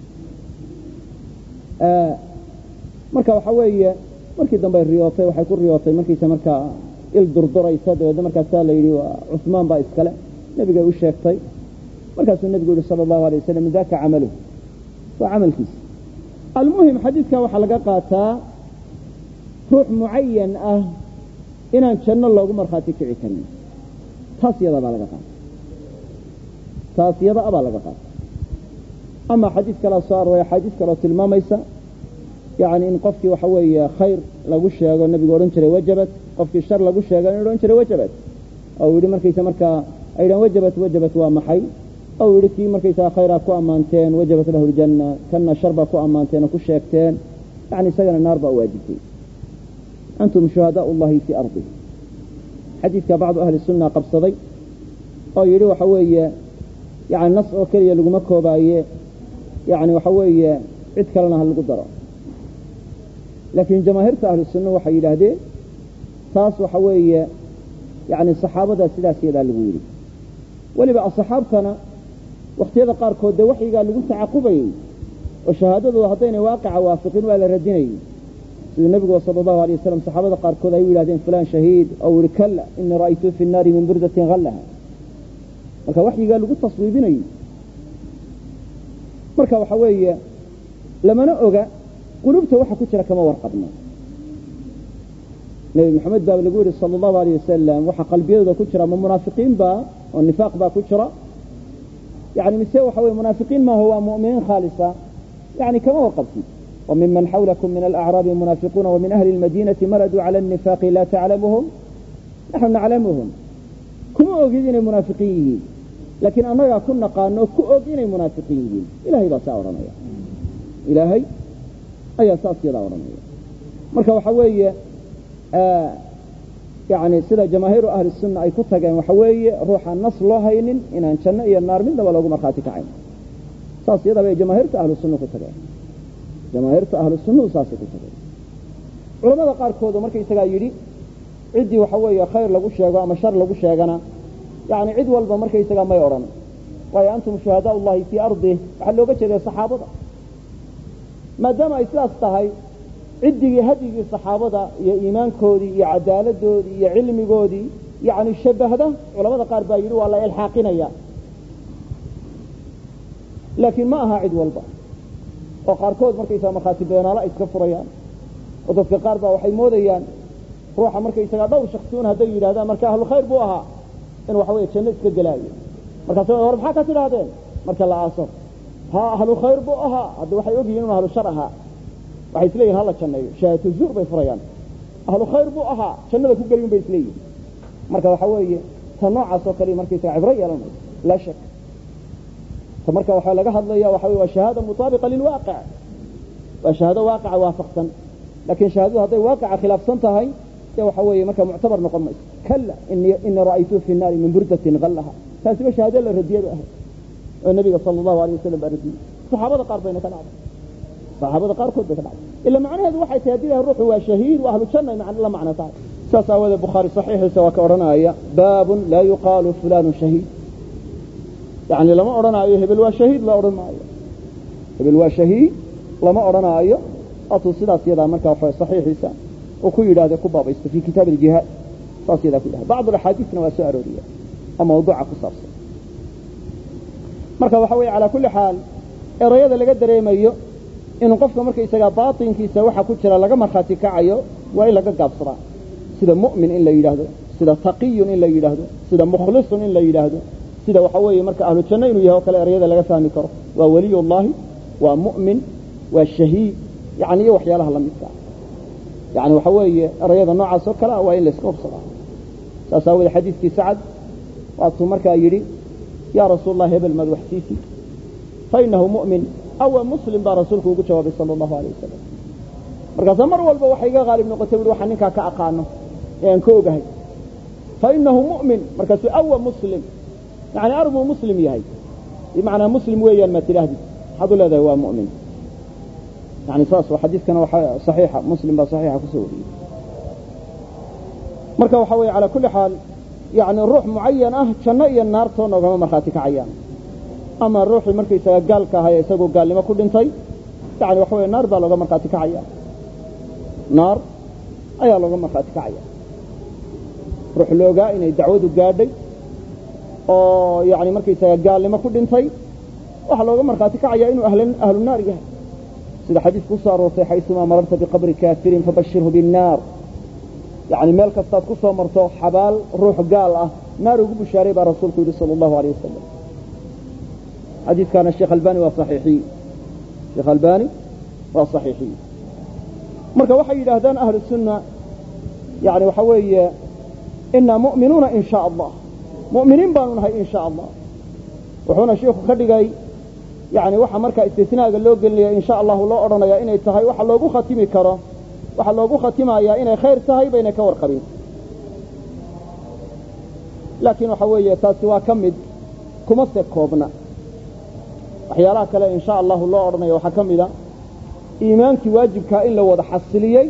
marka waxa weeye markii dambey riyootay waxay ku riyootay markiisa markaa il durduraysa dabeedna markaasaa la yidhi waa cusmaan baa iskale nebigay u sheegtay markaasuu nebigu yihi sala allahu alay wasalam daka camaluhu waa camalkiisa almuhim xadiidka waxaa laga qaataa ruux mucayan ah inaan janno loogu markhaati kici karin taas yada baa laga qaata taas yada abaa laga qaata ama xadiid kalaa soo arooray xadiis kaloo tilmaamaysa yani in qofkii waxa weeye khayr lagu sheego nebigu odhan jiray wajabat qofkii shar lagu sheego in odhan jiray wajabat ou yidhi markaysa markaa ay yidhahan wajabat waa maxay ou yidhi kii markaysaa khayraa ku ammaanteen wajabat lahu ljanna kanna shar baa ku ammaanteen oo ku sheegteen yani isagana naar baa waajibtay antum shuhadaau llahi fii ardi xadiidka bacdu ahli sunna qabsaday oo yidhi waxa weeye yani nas oo keliya laguma koobaaye yani waxa weeye cid kalena ha lagu daro laakiin jamaahiirta ahlu sunna waxay yidhaahdeen taas waxa weeye yani saxaabada sidaas yadaa lagu yidhi weliba asxaabtana wakhtiyada qaarkood dee waxyigaa lagu tacaqubayey oo shahaadadooda haddaynay waaqica waafiqin waa la radinayey siduu nebigu sala allahu alay wasalam saxaabada qaarkood ay u yidhahdeen fulaan shahiid oo yihi kalla inii ra'aytuu fi nnaari min burdatin hallaha marka waxyigaa lagu taswiibinayey marka waxa weeye lamana oga qulubta waxa ku jira kama warqabno nebi maxamed baa lagu yihi sala allahu alayh wasalam waxa qalbiyadooda ku jira ma munaafiqiin baa oo nifaaq baa ku jira yani mise waxa weye munaafiqiin maaho waa mu'miniin khaalisa yani kama warqabtid وممن حولكم من الأعراب منافقون ومن أهل المدينة مردوا على النفاق لا تعلمهم نحن نعلمهم كما أوجدين منافقين لكن أنا كنا قانو كأوجدين منافقين إلهي بسا ورمية إلهي أي أساس يدا ورمية مركا وحوية يعني سيدة جماهير أهل السنة أي كتها وحوية روح النص الله هينين إن أنشنا إيا النار من دولة مرخاتك عين أساس يدا بي جماهير أهل السنة كتها jamaahiirta ahlu sunnuhu saasay ku tagay culamada qaarkood markay isagaa yidhi ciddii waxa weeye khayr lagu sheego ama shar lagu sheegana yani cid walba markay isagaa may odhan waayo antum shuhadaau llahi fii ardih waxaa looga jeeday saxaabada maadaama ay sidaas tahay ciddigii hadyigii saxaabada iyo iimaankoodii iyo cadaaladoodii iyo cilmigoodii yani shabahda culamada qaar baa yidhi waa la ilxaaqinaya laakiin ma aha cid walba oo qaarkood markaysaga markhaati beenaalo ay iska furayaan oo dadka qaar baa waxay moodayaan ruuxa markaysagaa dhowr shaksiun hadday yidhahdaan marka ahlu khayr buu ahaa in waxa weeye janno iska gelaayo markaas hore maxaa ka tidhaahdeen marka la aaso ha ahlu khayr buu ahaa hadda waxay ogyihiin inuu ahlu shar ahaa waxay isleeyihin hala janneeyo shahaadatu zuur bay furayaan ahlu khayr buu ahaa jannada ku gelin bay isleeyihin marka waxa weeye ta noocaas oo kale markaysaga cibro yeelanayso laa shak marka waxaa laga hadlaya waxa wey waa shahaada mutaabiqa lilwaaqic waa shahaado waaqica waafaqsan laakiin shahaadadu hadday waaqica khilaafsan tahay dee waxa weeye marka muctabar noqon mayso kalla inii ra'aytuu fi nnaari min burdatin hallaha taasiba shahaado la radiyay bay ahayd oo nabiga sala allahu alayh wasalam baa radiyey saxaabada qaar bayna ka dhacday saxaabada qaarkood bay ka dhacday ila macnaheedu waxay tahay haddii ruuxu waa shahiid waa ahlu janna la macno tahay saas aawadee bukhaari saxiixiisa waa ka odhanaya baabun laa yuqaalu fulaanu shahiid يعني لما أرنا أيه هبل وشهيد لا أرنا أيه هبل وشهيد lama odhanaayo atuu sidaas yadaa markaa waxa saxiixiisa oo ku yidhaahdo ku baabaysto fi kitaab aljihaad saas yadaa ku yidhahdo bacd alaxaadiisna waa soo arooriya oo mawduuca ku saabsan marka waxa weeye calaa kulli xaal erayada laga dareemayo inuu qofka markaysagaa baatinkiisa waxa ku jira laga markhaati kacayo waa in laga gaabsadaa sida mu'min in la yidhaahdo sida taqiyun in la yidhaahdo sida mukhlisun in la yidhaahdo sida waxa weeye marka ahlu janno inuu yahay oo kale erayada laga fahmi karo waa waliyullaahi waa mu'min waa shahiid yani iyo waxyaalaha la midka yani waxa weeye erayada noocaas oo kale waa in la iska hubsadaa saas aawoodee xadiidkii sacad waatuu markaa yidhi yaa rasuul allah hebel maad waxsiisi fainahu mu'min aw muslim baa rasuulku ugu jawaabay sala allahu alayh wasalam markaasaa mar walba waxay iga qaalib noqotay buhi waxaan ninkaa ka aqaano ee aan ka ogahay fainahu mu'min markaasuu awa muslim yani arbuu muslim yahay bimacnaa muslim weeyaan maa tidhaahdi waxaad u leedahay waa mu'min yani saas xadiidkana waxaa saxiixa muslim baa saxiixa kusoo wariyey marka waxa weeye calaa kulli xaal yani ruux mucayan ah janno iyo naartoona ogama markhaati kacayaan ama ruuxii markaysaga gaalka ahay isagoo gaalnimo ku dhintay yani waxa weye naar baa looga markhaati kacaya naar ayaa looga markhaati kacaya ruux la ogaa inay dacwadu gaadhay oo yani markaysaga gaalnimo ku dhintay waxaa looga markhaati kacaya inuu ahlu naar yahay sida xadiis ku soo aroortay xaysumaa mararta biqabri kaafirin fabashirhu binnaar yani meel kastaad ku soo marto xabaal ruux gaal ah naar ugu bushaaray baa rasuulku yidhi sala allahu alayh wasalam xadiiskaana sheekh albani waa saxiixiye marka waxay yidhaahdaan ahlu sunna yani waxa weeye inaa mu'minuuna in shaa allah mu'miniin baanu nahay in shaa allah wuxuuna sheikhu ka dhigay yani waxa markaa istisnaaga loo gelinaya in sha allahu loo odhanaya inay tahay waxa loogu khatimi karo waxaa loogu khatimayaa inay khayr tahay baynay ka warqabin laakiin waxa weeye taasi waa ka mid kuma se koobna waxyaalaha kale in sha allahu loo odhanayo waxaa ka mida iimaankii waajibkaa in la wada xasiliyey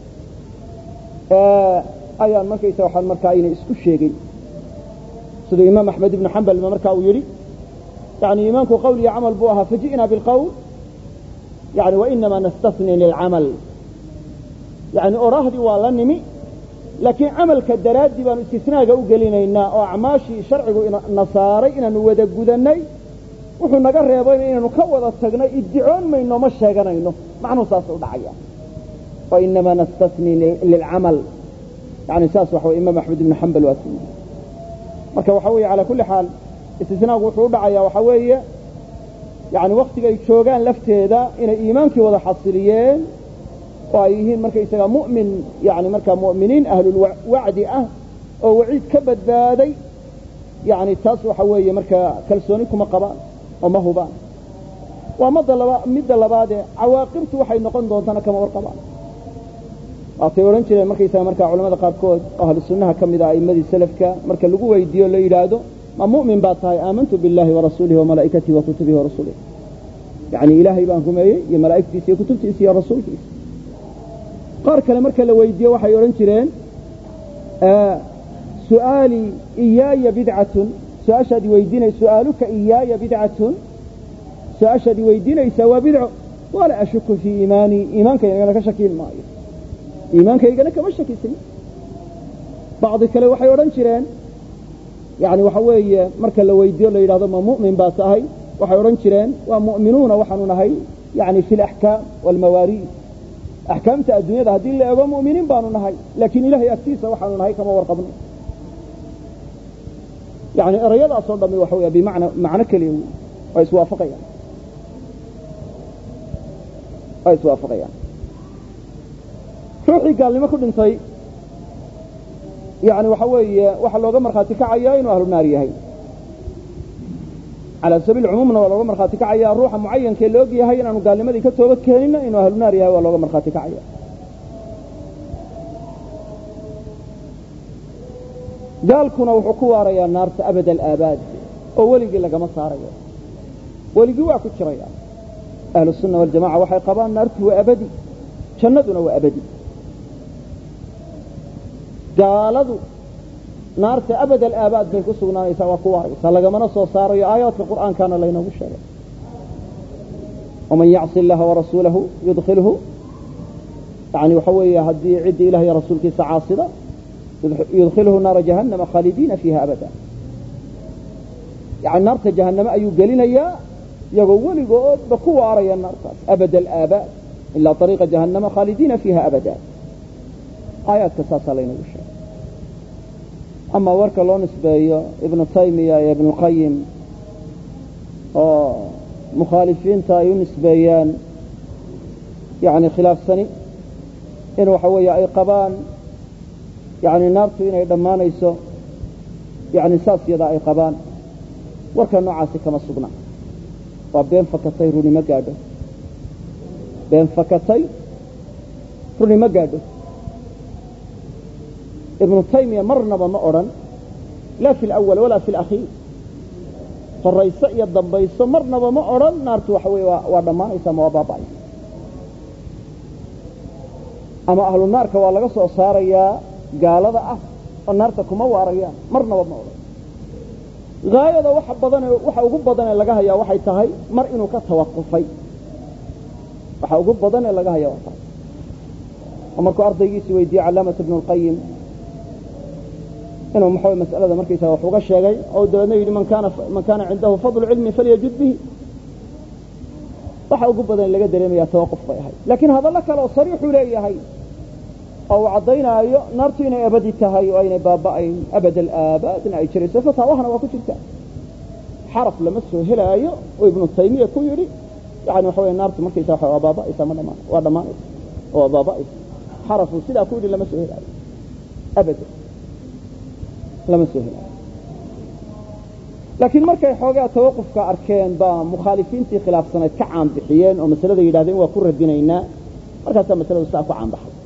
ayaan markaysa waxaan markaa aynay isku sheegin siduu imaam axmed ibnu xambalba markaa uu yidhi yani iimaanku qowl iyo camal buu ahaa faji'naa bilqowl yani wainamaa nastasni lilcamal yani oraahdii waa la nimi laakiin camalka daraaddii baanu istisnaaga u gelinaynaa oo acmaashii sharcigu na saaray inaanu wada gudannay wuxuu naga reebayna inaanu ka wada tagnay iddicoon mayno ma sheeganayno macnuhu saas u dhacaya wainamaa nastasni lilcamal yani saas waxa imaam axmed ibnu xambal waa sii marka waxa weeye calaa kulli xaal istisnaagu wuxuu u dhacayaa waxaa weeye yani waktigay joogaan lafteeda inay iimaankii wada xasiliyeen oo ay yihiin markaysaga mu'min yani markaa mu'miniin ahlulwacdi ah oo waciid ka badbaaday yani taas waxa weeye markaa kalsooni kuma qabaan oo ma hubaan waa midda labaadee cawaaqibtu waxay noqon doontana kama warqabaan waatay odhan jireen markaysaga markaa culamada qaarkood oo ahlu sunnaha ka mid ah a'immadii salafka marka lagu weydiiyo la yidhaahdo ma mu'min baa tahay aamantu biاllahi warasuulihi wamalaa'ikatihi wa kutubihi warasulihi yani ilaahay baan rumeeyey iyo malaa'igtiisa iyo kutubtiisa iyo rasuulkiisa qaar kale marka la weydiiyo waxay odhan jireen su'aalii iyaaya bidcatun su-aashaad weydiinay su'aaluka iyaaya bidcatun su-aashaad weydiinaysaa waa bidco wala ashuku fii iimaanii iimaankaygana ka shakiin maayo iimaankaygana kama shakisin bacdi kale waxay odhan jireen yani waxa weeye marka la weydiiyo la yidhahdo ma mu'min baa tahay waxay odhan jireen waa mu'minuuna waxaanu nahay yani fi alaxkaam waalmawaariid axkaamta adduunyada haddii la ego mu'miniin baanu nahay laakiin ilahay agtiisa waxaanu nahay kama warqabno yani erayadaasoo dhami waxa wey macno keliya ay iswaafaqayaan ruuxii gaalnimo ku dhintay yani waxa weeye waxaa looga markhaati kacaya inuu ahlu naar yahay calaa sabiil cumuumna waa looga markhaati kacaya ruuxa mucayankee la og yahay inaanu gaalnimadii ka toobad keeninna inuu ahlu naar yahay waa looga markhaati kacaya gaalkuna wuxuu ku waarayaa naarta abad alaabaad oo weligii lagama saarayo weligii waa ku jiraya ahlu sunna waljamaca waxay qabaan naartu waa abadi jannaduna waa abadi gaaladu naarta abad alaabaad bay ku sugnaanaysaa waa ku waaraysaa lagamana soo saarayo aayaadka qur'aankaana laynoogu sheegay ومن يعص الله ورسوله يدخله يعني وحوي هدي عد إله يا رسولك سعاصرة يدخله نار جهنم خالدين فيها أبدا يعني نار جهنم أي قلنا يقول يقول بقوة أرى النار أبد الآباء إلا طريق جهنم خالدين فيها أبدا آيات كساسة لنا وشاء أما ورك الله نسبة ابن تيمية يا ابن القيم مخالفين تايو نسبيان يعني خلاف سني إنه حوية أي قبان يعني نارتو إنه دمان يسو يعني ساس يدا أي قبان وركا نوعاسي كما سقنا وبين فكتي روني مقاده بين فكتي روني مقاده ابن تيمية مرنا بما أرن لا في الأول ولا في الأخير فالرئيسة يضبيسو مرنا بما أرن نارتو حوي ودمان يسمى وباباي أما أهل النار كوالا قصوا صاريا قال هذا النار تكما واريا مرنا بما أرن غاية waxa ugu badan ee laga hayaa waxay tahay mar inuu ka tawaqqufay waxa ugu badan ee laga hayaa waxa markuu ardaygiisa weydiiyay calaamad ibn al-qayyim inuu maxay mas'alada markiisa wax uga sheegay oo dadna yiri man kana indahu fadl ilmi falyajid bihi waxa ugu badan laga dareemaya tawaqquf bay ahay laakiin hada la kala sariix u leeyahay oo cadaynayo naartu inay abadi tahay oo inay baaba'ayn abad al-aabad inay jirayso fatawahna waa ku jirta xaraf lama soo helaayo oo ibn taymiya ku yiri yani waxa weey naartu markay tahay waa baaba'aysa ma dhamaan waa dhamaanaysa oo baaba'aysa xaraf sida ku yiri lama soo helaayo abad lama soo helaayo laakiin markay xoogaa tawaqqufka arkeen ba mukhalifiintii khilaafsanayd ka caan bixiyeen oo masalada yiraahdeen waa ku radinaynaa markaas masaladu saa ku caan baxay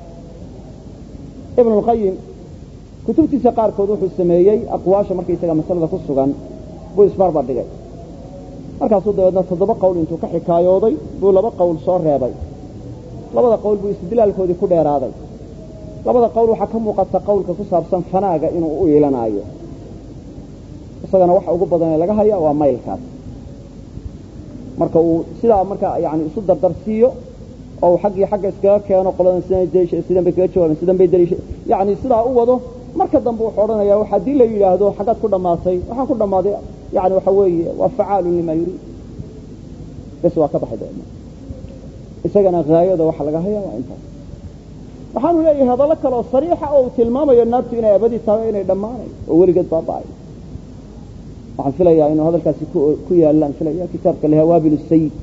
ابن القيم كتبتي سقار كودوح السمايي أقواشا مركي يساقا مسألة كسوغان بو إسبار باردقاي مركا صدى ودنا تضبق قول انتو كحكايوضي بو لبا قول صور ريباي لبدا قول بو استدلال كودي كودير هذا لبدا قول وحكم وقت قول كسوصاب سن فناقا إنو اويلان آيو إساقنا وحا وقبضان لغا هيا ومايل كات مركا سيدا مركا يعني صدر درسيو أو حقي إسكاك كانوا قلنا سيدان بكذا جوابا سيدان بيدري يعني سيدا أوضه مركز ضمبو حورنا يا وحد اللي يلاهدو حاجات كل ما صي وحن كل ما ضيع يعني وحوي وفعال لما يريد بس واقبح هذا إسقنا غاية ده وحلقة هي وأنت وحنو لي هذا لك لو صريحة أو تلمامة الناس فينا أبدي تاوين دماني وورقت باباي وحن فيلا إنه هذا الكاس كويا لان فيلا كتاب كلها وابل السيد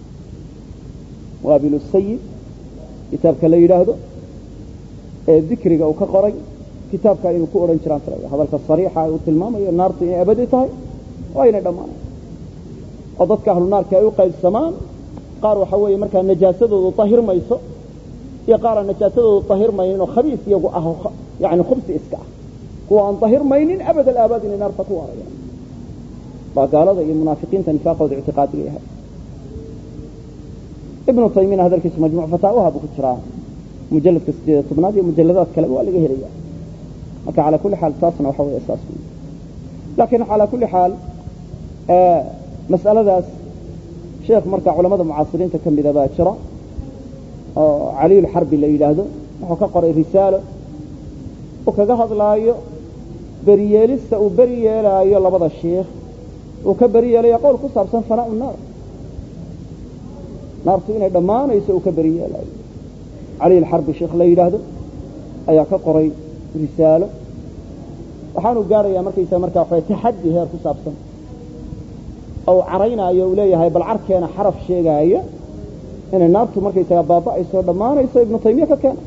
وابل السيد كتاب كلا يراهدو ذكرك أو كقري كتاب كائن كورن شران فيلا هذا الكاس صريحة أو تلمامة النار فينا أبدي تاوين وين دماني أضدك أهل النار كأيو قيد السمان قاروا حوي مركا النجاسة وطهير ما يسو يقار النجاسة وطهير ما ينو خبيث يقو أهو يعني خبث إسكا هو أن طهير ما ينين أبد الآباد إن النار تقوى ريان فقال هذا المنافقين تنفاق واعتقاد ليها ابن تيمية هذا الكيس مجموع فتاوها بكتشراه مجلد كسديد طبنادي ومجلدات كلام وقال هريا مكا على كل حال تاسنا وحوي أساس لكن على كل حال مسألة ذات شيخ مركع علماء المعاصرين تكمل ذا باكرة علي الحرب اللي يلاهده وحكا قرأ رسالة وكذا لايو برياليس وبريالا يلا بضى الشيخ وكبريالا يقول كصاب سنفناء النار نار سوينة دمان يسوي كبريالا علي الحرب الشيخ اللي يلاهده أياك قرأ رسالة وحانو قاري يا مركع تحدي هير كصاب سن أو عرينا يوليه هاي بالعرك أنا حرف شيء جاية إن النار تمرك يتبابا يصير دمان يصير ابن تيمية كان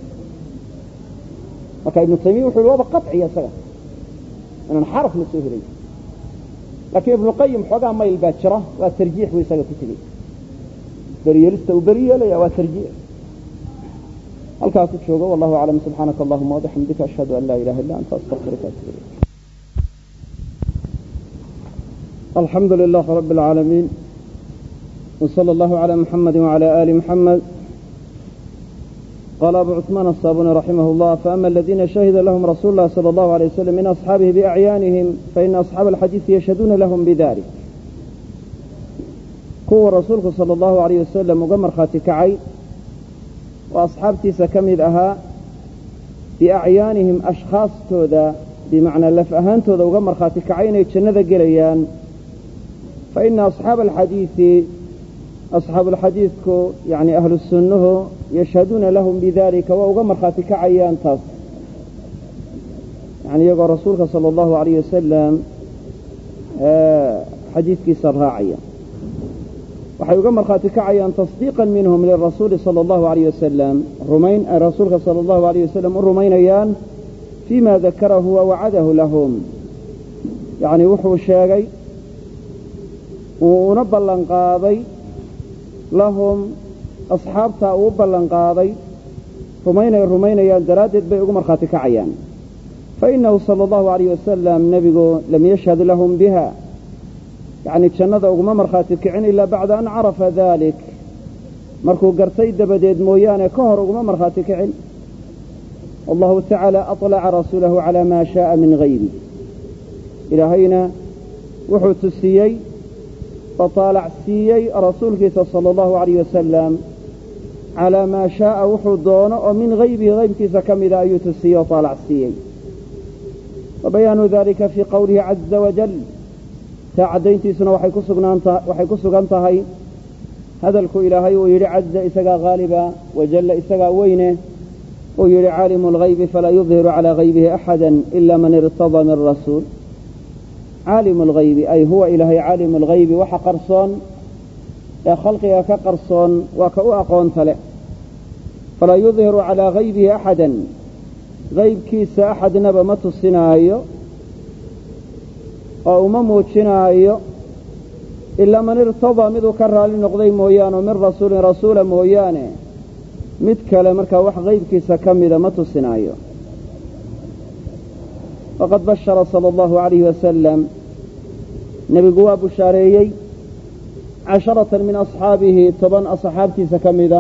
مكان ابن تيمية وحلوه بقطع يا سلام إن الحرف نسوه لكن ابن القيم حقا ما يلباشره وترجيح ويسأل كتير بريالست وبريال يا وترجيح الكاتب شوقه والله أعلم سبحانك اللهم وبحمدك أشهد أن لا إله إلا أنت أستغفرك وأتوب إليك الحمد لله رب العالمين وصلى الله على محمد وعلى آل محمد قال أبو عثمان الصابوني رحمه الله فأما الذين شهد لهم رسول الله صلى الله عليه وسلم من أصحابه بأعيانهم فإن أصحاب الحديث يشهدون لهم بذلك kuwa rasuulku sala allahu alayh wasalam uga markhaati kacay oo asxaabtiisa ka mid ahaa biacyaanihim ashkhaastooda bimacnaa laf ahaantooda uga markhaati kacay inay jannada gelayaan fa ina asxaaba alxadiidi asxaabuulxadiidku yacni ahlu sunnuhu yashhaduuna lahum bidalika waa uga markhaati kacayaan taas yani iyagoo rasuulka sala allahu alayh wasalam xadiidkiisa raacaya waxay uga markhaati kacayaan tasdiiqan minhum lirasuuli sala allahu alayh wasalam rumayn ay rasuulka sala allahu alayh wasalam u rumaynayaan fiima dakarahu wa wacadahu lahum yacni wuxuu sheegay uu una ballanqaaday lahum asxaabta uu u ballanqaaday rumaynay rumaynayaan daraaddeed bay ugu markhaati kacayaan fainahu sala allahu alayh wasalam nebigu lam yashhad lahum biha yacni jannada uguma markhaati kicin ilaa bacda an carafa dalik markuu gartay dabadeed mooyaane ka hor uguma markhaati kicin wallahu tacaala aطlaca rasuulahu calaa maa shaaa min haybi ilaahayna wuxuu tusiyey oo taalac siiyey rasuulkiisa sala allahu alayh wasalam calaa maa shaaa wuxuu doono oo min haybihi haybkiisa ka mida ayuu tusiyey oo taalac siiyey wa bayaanu dalika fii qowlihi caza wajal taa caddayntiisuna waxay ku sugan tahay hadalku ilaahay uu yidhi caza isagaa haaliba wajalla isagaa weyne uu yidhi caalimu alghaybi falaa yudhiru calaa haybihi axada ila man irtadaa min rasuul caalimu alghaybi ay huwa ilaahay caalimu alghaybi waxa qarsoon ee khalqiga ka qarsoon waa ka u aqoonta leh falaa yudhiru calaa haybihi axadan haybkiisa axadnaba ma tusinaayo oo uma muujinaayo ilaa man irtadaa miduu ka raali noqday mooyaane oo min rasuulin rasuula mooyaane mid kale markaa wax haybkiisa ka mida ma tusinaayo waqad bashara sala allahu alayhi wasalam nebigu waa bushaareeyey 10 min asxaabihi 10 asxaabtiisa ka mida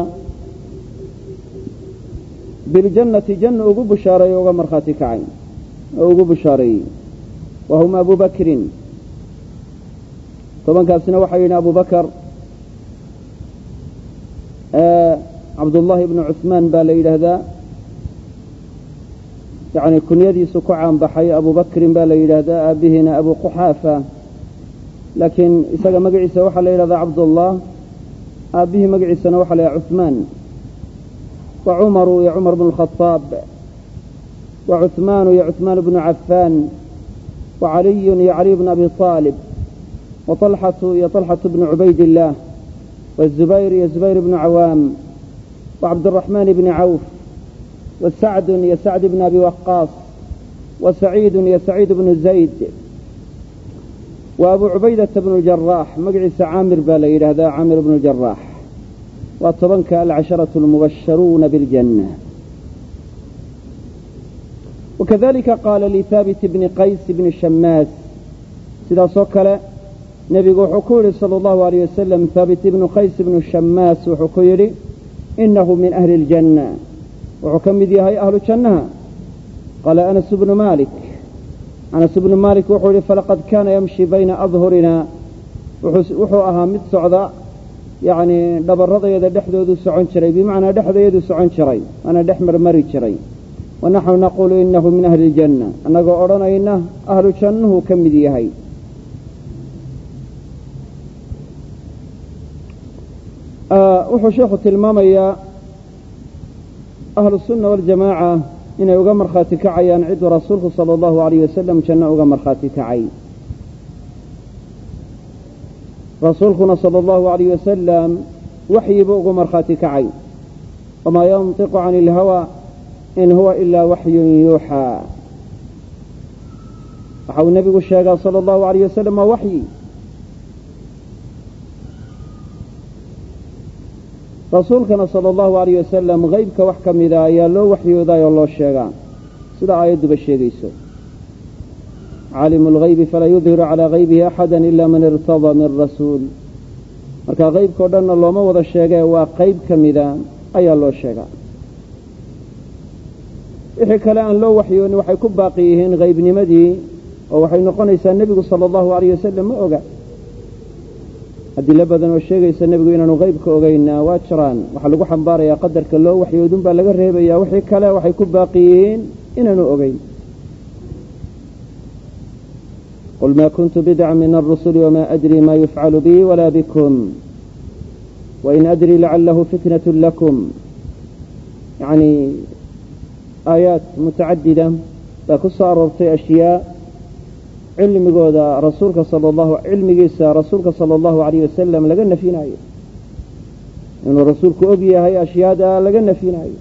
biljannati janna ugu bushaareeyo uga markhaati kacay oo ugu bushaareeyey wahum abu bakrin 10kaasina waxay yidhi abu bakr cabdullaahi ibnu cuhmaan baa la yidhaahdaa yani kunyadiisu ku caanbaxay abu bakrin baa la yidhaahdaa aabihiina abu quxaafa laakiin isaga magaciisa waxaa la yidhahdaa cabdullah aabihii magaciisana waxaa la yidhahda cuhmaan wa cumaru iyo cumar bnu lkhadaab wa cuhmaanu iyo cuhmaan bnu cafaan wa caliyun iyo caliy bnu abi aalib wa طalxatu iyo طalxatu bnu cubaydillaah wazubayr iyo zubayr bnu cawaam wa cabduraxmaan bni cawf wa sacdun iyo sacd bnu abi waqaas wa saciidun iyo saciid bnu zayd wa abu cubaydata bnu jaraax magaciisa caamir baa la yidhaahdaa caamir bnu jaraax waa 10ka alcasharatu almubasharuuna biاljanna wakadalika qaala lithaabit bni qays bni shamaas sidaasoo kale nebigu wuxuu ku yidhi sala allahu alayh wasalam thaabit ibnu qays ibnu shamaas wuxuu ku yidhi inahu min ahli اljanna wuxuu ka mid yahay ahlu jannaha qaala anas bnu malik anas bnu malik wuxuu yidhi falaqad kaana yamshi bayna adhurina wuxuu ahaa mid socda yani dhabarradayada dhexdoodu socon jiray bimacnaa dhexdayadu socon jiray waana dhex marmari jiray wanaxnu naquulu inahu min ahli اljanna annagoo odhanayna ahlu jannuhu ka mid yahay wuxuu sheekhu tilmaamayaa ahlu sunna waljamaaca inay uga markhaati kacayaan cidduu rasuulku sala allahu alayh wasalam janno uga markhaati kacay rasuulkuna sala allahu alayh wasalam waxyibuu ugu markhaati kacay wamaa yantiqu cani ilhawaa in huwa ilaa waxyun yuuxaa waxa uu nebigu sheegaa sala allahu alayh wasalam waa waxyi rasuulkana sala allahu alayh wasalam haybka wax ka mida ayaa loo waxyooday oo loo sheegaa sida aayadduba sheegayso caalimu alghaybi falaa yudhiru calaa haybihi axada ila man irtadaa min rasuul marka haybkao dhanna looma wada sheegee waa qayb ka mida ayaa loo sheegaa wixii kale aan loo waxyoonin waxay ku baaqi yihiin haybnimadii oo waxay noqonaysaa nebigu sala allahu alayh wasalam ma oga adilo badan oo sheegaysa nebigu inaanu qaybka ogaynaa waa jiraan waxaa lagu xambaarayaa qadarka loo waxyoodun baa laga reebayaa wixii kale waxay ku baaqiyiin inaanu ogeyn qul maa kuntu bidcan min arusuli wamaa adrii maa yufcalu bii walaa bikum wain adrii lacalahu fitnatun lakum yani aayaat mutacadida baa ku soo aroortay ashyaa cilmigooda cilmigiisa rasuulka sala allahu alayh wasalam laga nafyinaayo inuu rasuulku og yahay ashyaada laga nafyinaayo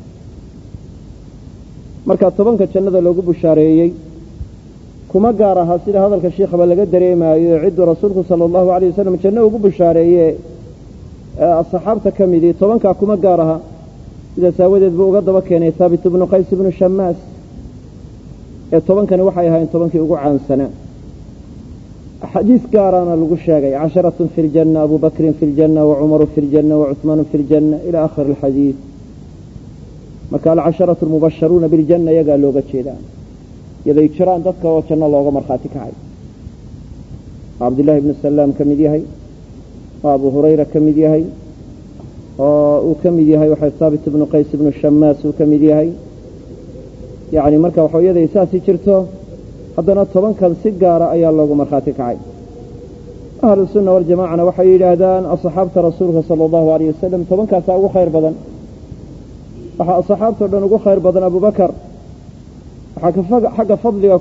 marka 10ka jannada loogu bushaareeyey kuma gaar aha sida hadalka sheekhaba laga dareemaayo cidduu rasuulku sala allahu alayh wasalam janno ugu bushaareeye asxaabta ka midii 10kaa kuma gaar aha sidaas aawadeed buu uga daba keenay haabit ibnu qays ibnu shamaas ee 10kani waxay ahaayeen 10kii ugu caansanaa xadiis gaarana lagu sheegay 10 fi ljanna abu bakrin fi ljanna wacumaru fi ljanna wacuثmaanu fi ljanna ila akhir alxadiid marka 10 almubasharuuna biljanna iyagaa looga jeedaa yaday jiraan dadka oo janno looga markhaati kacay cabdullaahi ibnu salaam ka mid yahay oo abu hurayra ka mid yahay oo uu ka mid yahay waxay haabit ibnu qays ibnu shamaas uu ka mid yahay yani marka waxaa iyaday saasi jirto haddana 10kan si gaara ayaa loogu markhaati kacay ahlu sunna waljamacana waxay yidhaahdaan asxaabta rasuulka sala allahu alayh wasalam 10kaasaa ugu khayr badan waxaa asxaabtao dhan ugu khayr badan abubakar waxaa xagga fadliga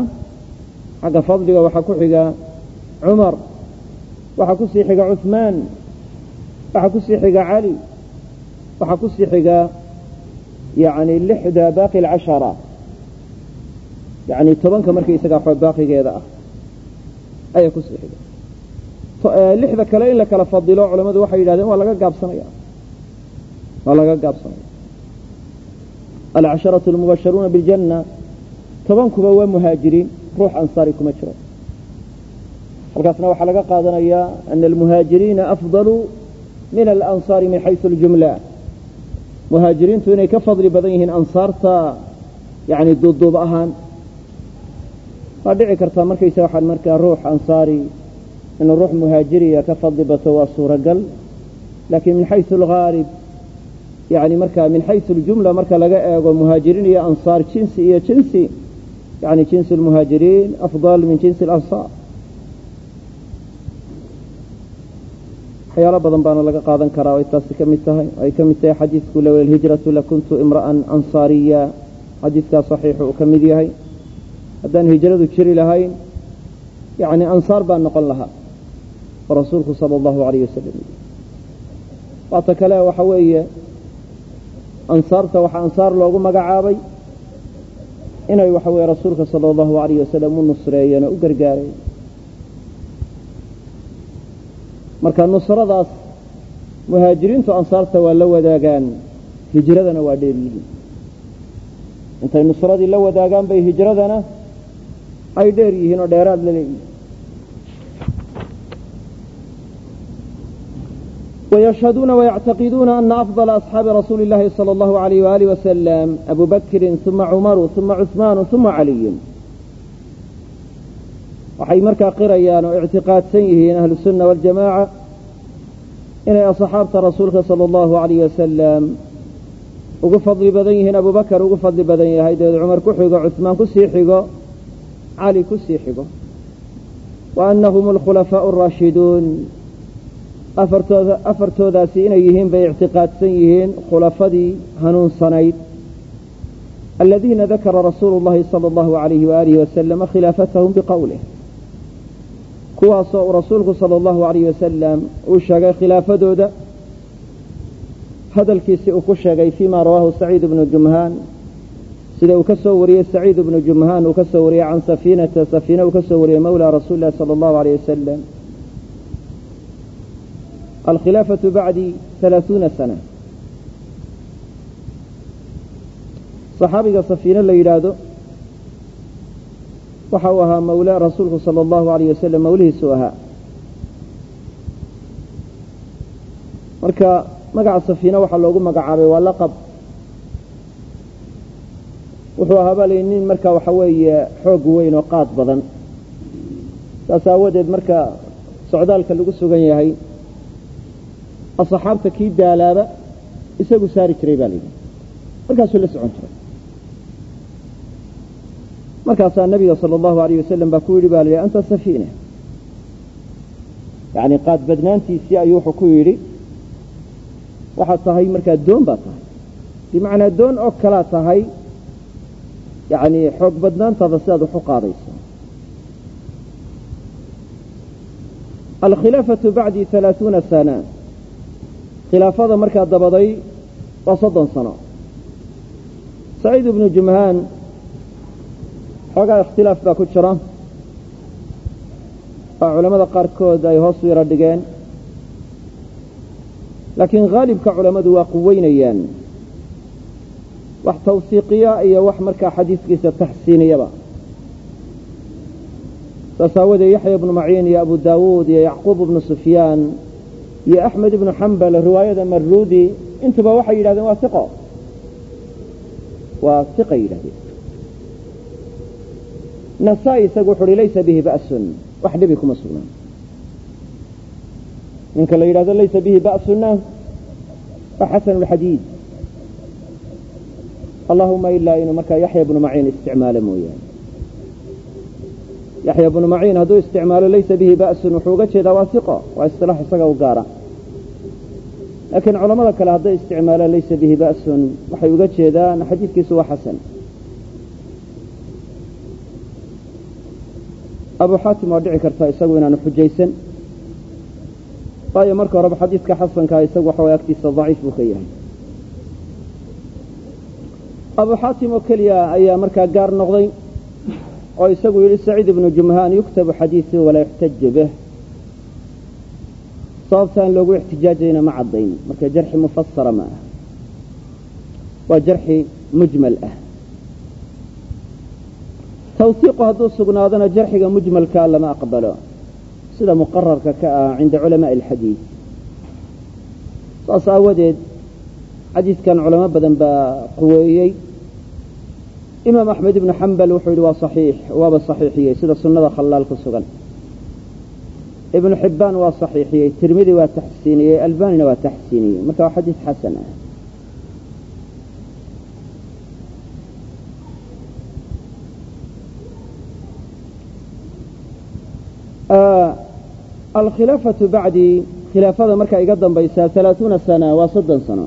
waxaa ku xiga cumar waxaa ku sii xiga cuثmaan waxaa ku sii xiga cali waxaa ku sii xiga yani 6 baaqi 10 yani 10ka markaysagaa baaqigeeda ah ayaa ku sii xiga 6da kale in la kala fadilo culammadu waxay yidhahdeen waa laga gaabsanaya 10 almubasharuuna biljanna 10kuba waa muhaajiriin ruux ansaari kuma jiro halkaasna waxaa laga qaadanayaa ana almuhaajiriina afdalu min alansaari min xaysu aljumla muhaajiriintu inay ka fadli badan yihiin ansaarta yani duuduub ahaan waa dhici kartaa markaysa waxaan markaa ruux ansaari inuu ruux muhaajiriya ka fadli bato waa suuragal laakiin min xaysu alghaalib yani markaa min xaysu aljumla marka laga eego muhaajiriin iyo ansaar jinsi iyo jinsi yani jinsi almuhaajiriin afdal min jinsi alansaar waxyaalo badan baana laga qaadan karaa ay taasi ka mid tahay ay ka mid tahay xadiidku lowla alhijratu lakuntu imra'an ansaariya xadiidkaa saxiixu uu ka mid yahay haddaan hijradu jiri lahayn yani ansaar baan noqon lahaa oo rasuulku sala allahu alayh wasalam waata kale waxa weeye ansaarta waxaa ansaar loogu magacaabay inay waxa weye rasuulka sala allahu alayh wasalam u nusreeyeen oo u gargaareen marka nusradaas muhaajiriintu ansaarta waa la wadaagaan hijradana waa dheer yihiin intay nusradii la wadaagaan bay hijradana ay dheer yihiin oo dheeraad la leeyihiin ويشهدون ويعتقدون أن أفضل أصحاب رسول الله صلى الله عليه وآله وسلم أبو بكر ثم عمر ثم عثمان ثم علي waxay markaa qirayaan oo ictiqaadsan yihiin ahlu sunna waljamaaca inay asxaabta rasuulka sala allahu alayh wasalam ugu fadli badan yihiin abubakar ugu fadli badan yahay dabeed cumar ku xigo cuثmaan ku sii xigo cali ku sii xigo wa anahum alkhulafaau araashiduun afartoodaasi inay yihiin bay ictiqaadsan yihiin khulafadii hanuunsanayd aladiina dakara rasuulu llahi sala allahu alayhi waalihi wasalama khilaafatahum biqowlih kuwaasoo uu rasuulku sala allahu alayh wasalam uu sheegay khilaafadooda hadalkiisii uu ku sheegay fiima rawaahu saciid ibnu jumhaan sida uu ka soo wariyey saciid ibnu jumhaan uu ka soo wariyey can safiinata safiina uu ka soo wariyey mawlaa rasuuli lahi sala allahu alayh wasalam alkhilaafatu bacdi 30 sana saxaabiga safiine la yidhaahdo waxa uu ahaa mawlaa rasuulku sala allahu alayh wasalam mawlihiisuu ahaa marka magaca safiine waxaa loogu magacaabay waa laqab wuxuu ahaa baa la nin marka waxa weeye xoog weyn oo qaad badan saas aawadeed marka socdaalka lagu sugan yahay asxaabta kii daalaaba isagu saari jiray baa layidhi markaasuu la socon jiray markaasaa nabiga sala allahu alayh wasalam baa ku yidhi baa layidhi anta safiina yacni qaad badnaantiisii ayuu wuxuu ku yidhi waxaad tahay markaa doon baa tahay bimacnaa doon oo kalaa tahay yacni xoog badnaantaada sidaad wax u qaadayso alkhilaafatu bacdii 30 sana khilaafada markaa dabaday waa 30 sano saciid ibnu jumhaan xoogaa ikhtilaaf baa ku jira oo culamada qaarkood ay hoos u yaro dhigeen laakiin haalibka culammadu waa quweynayaan wax tawsiiqiya iyo wax markaa xadiiskiisa taxsiiniyaba saas aawadee yaxya ibnu maciin iyo abu daawuud iyo yacquub ibnu sufyaan iyo axmed ibnu xambal riwaayada marruudi intuba waxay yidhahdeen waa iqay yidhahdeen nasaa-i isagu wuxu uhi laysa bihi ba'sun wax dhibi kuma sugnaan ninka la yidhahdo laysa bihi ba'suna waa xasan ulxadiid allahuma ilaa inuu markaa yaxya ibnu maciin isticmaalo mooyaane yaxya ibnu maciin hadduu isticmaalo laysa bihi ba'sun wuxuu uga jeedaa waa iqo waa isilaax isaga u gaara laakiin culamada kale hadday isticmaalaan laysa bihi ba'sun waxay uga jeedaan xadiidkiisu waa xasan abu xaatim waa dhici kartaa isagu inaanu xujaysan waayo marka horeba xadiidka xasankaa isagu waxa way agtiisa daciif buu ka yahay abu xaatim oo keliya ayaa markaa gaar noqday oo isagu yidhi saciid ibnu jumhaan yuktabu xadiiثu walaa yuxtaju bih sababtaan loogu ixtijaajayna ma caddayn marka jarxi mufasara ma ah waa jarxi mujmal ah tawsiiqu hadduu sugnaadona jarxiga mujmalkaa lama aqbalo sida muqararka ka ah cinda culamaaءi اlxadiid saas aawadeed xadiidkan culamo badan baa quweeyey imaam axmed ibnu xambal wuxuu yidhi waa saxiix waaba saxiixiyey sida sunnada khallaal ku sugan ibnu xibbaan waa saxiixiyey tirmidi waa taxsiiniyey albanina waa taxsiiniyey marka waa xadiid xasan ah alkhilaafatu bacdii khilaafada markaa iga dambaysaa 30 sana waa 30 sano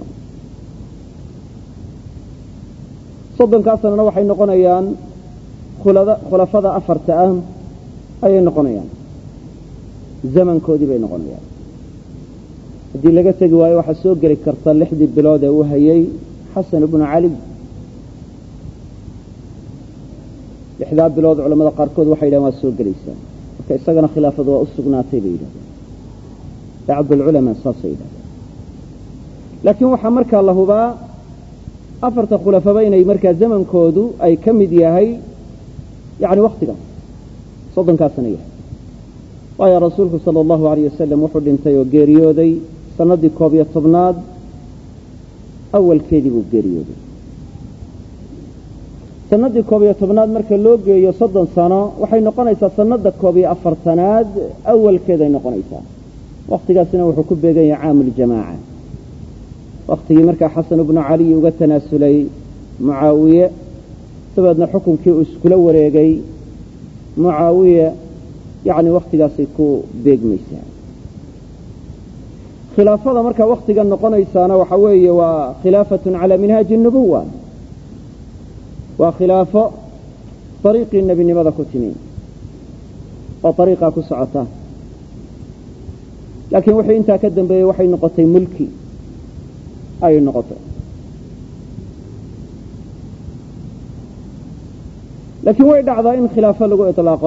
30kaa sanana waxay noqonayaan khulafada afarta ah ayay noqonayaan zamankoodii bay noqonayaan haddii laga tegi waayo waxaa soo geli karta 6 bilood ee uu hayay xasan ibnu cali 6 bilood culamada qaarkood waxay yidhahdeen waa soo gelaysaa marka isagana khilaafadu waa u sugnaatay bay yidhahdeen bacdulculamaa saasay yidhahdeen laakiin waxaa markaa la hubaa afarta khulafaba inay markaa zamankoodu ay ka mid yahay yani waktigaas 30kaa sana yahay waayo rasuulku sala allahu alayh wasalam wuxuu dhintay oo geeriyooday sannaddii 11aad awalkeedii buu geeriyooday sannaddii 11aad marka loo geeyo 30 sano waxay noqonaysaa sanadda 14aad awalkeeday noqonaysaa waktigaasina wuxuu ku beegan yahay caamuljamaaca waktigii markaa xasan ibnu cali uga tanaasulay mucaawiye dabeedna xukunkii uu iskula wareegay mucaawiye yani waktigaasay ku beegmaysaa khilaafada markaa waktiga noqonaysaana waxa weeye waa khilaafatun calaa minhaaji الnubuwa waa khilaafo ariiqii nebinimada ku timi oo ariiqaa ku socota laakiin wixii intaa ka dambeeyey waxay noqotay mulki ayay noqotay laakiin way dhacdaa in khilaafo lagu iطlaaqo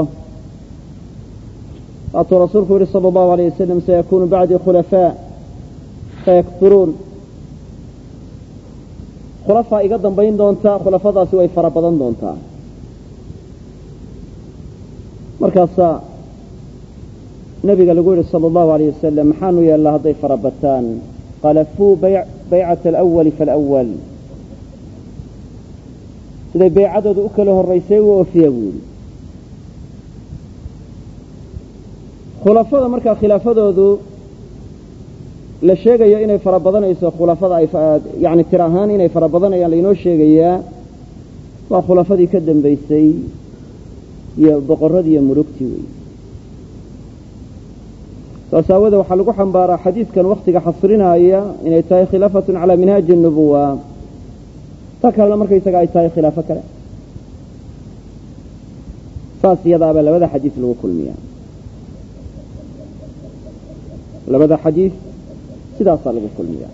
waatuu rasuulku yihi salى الlahu عalيه wasalam sayakunu bacdii khulafaa sayakturuun khulafaa iga dambayn doontaa khulafadaasi way fara badan doontaa markaasaa nabiga lagu yihi salى الlahu عalيه wasalam maxaanu yeellaa hadday fara bataan qaala fuu baycaة اlأwali faاlأwal siday baycadooda u kala horaysay u oofiya buu yidhi khulafada markaa khilaafadoodu la sheegayo inay fara badanayso khulafada ay yani tir ahaan inay fara badanayaan laynoo sheegayaa waa khulafadii ka dambaysay iyo boqorradii iyo mulugtii wey saas aawadee waxaa lagu xambaaraa xadiidkan wakhtiga xasrinaya inay tahay khilaafatun calaa minhaaji الnubuwa ta kalena markaysaga ay tahay khilaafo kale saas iyadaaba labada xadiid lagu kulmiya labada xadiid sidaasaa lagu kulmiya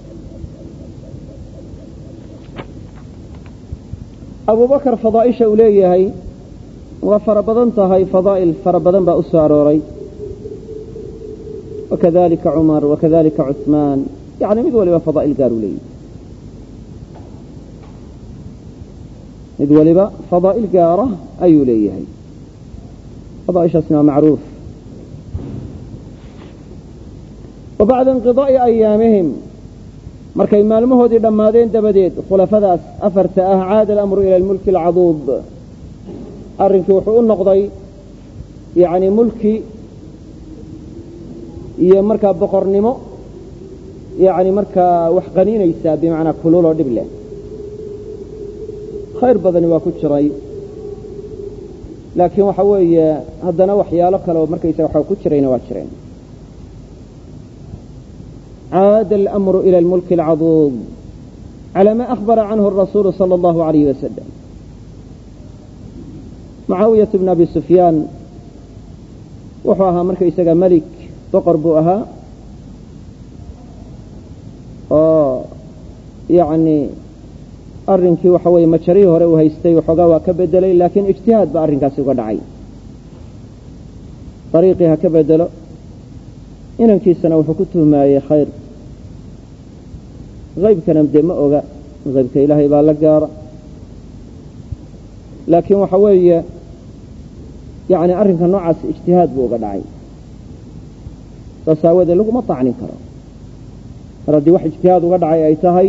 abubakar fadaaisha uu leeyahay waa fara badan tahay fadaa'il fara badan baa u soo arooray wakadalika cumar wakadalika cuثmaan yani mid waliba fadaa'il gaar u leeyahay mid waliba fadaa'il gaara ayuu leeyahay fadaaishaasna waa macruuf وبعد انقضاء أيامهم markay maalmahoodii dhammaadeen dabadeed khulafadaas afarta ah caada alamru ila almulki alcaduud arrinkii wuxuu u noqday yani mulki iyo markaa boqornimo yani markaa wax qaniinaysaa bimacnaa kululoo dhib leh khayr badani waa ku jiray laakiin waxa weeye haddana waxyaalo kale oo markaysaga waxa ku jirayna waa jireen عاد الأمر إلى الملك العضوض على ما أخبر عنه الرسول صلى الله عليه وسلم معاوية بن أبي سفيان وحوها مركا إساقا ملك بقر بؤها يعني أرنكي وحوي مجريه ورأوها يستي وحقاوها كبدلي لكن اجتهاد بأرنكا سيقا دعي طريقها كبدلو inankii sana wuxuu ku tuhmaayey khayr qaybkana dee ma oga qaybka ilaahay baa la gaara laakiin waxa weeye yani arrinka noocaas ijtihaad buu uga dhacay saas aawadeed laguma tacnin karo mar haddii wax ijtihaad uga dhacay ay tahay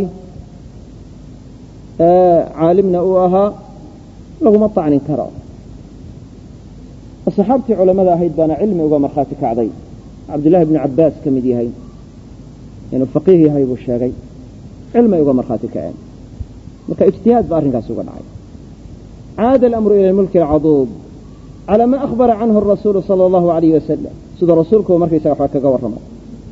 caalimna uu ahaa laguma tacnin karo saxaabtii culamada ahayd baana cilmi uga markhaati kacday cabdullahi bnu cabbaas ka mid yahay inuu faqiih yahay buu sheegay cilmay uga markhaati kaceen marka ijtihaad ba arrinkaas uga dhacay caada alamru ila almulki alcaduud calaa ma akhbara canhu arasuulu sala allahu alayhi wasalam siduu rasuulku markaysaga waxaa kaga warramay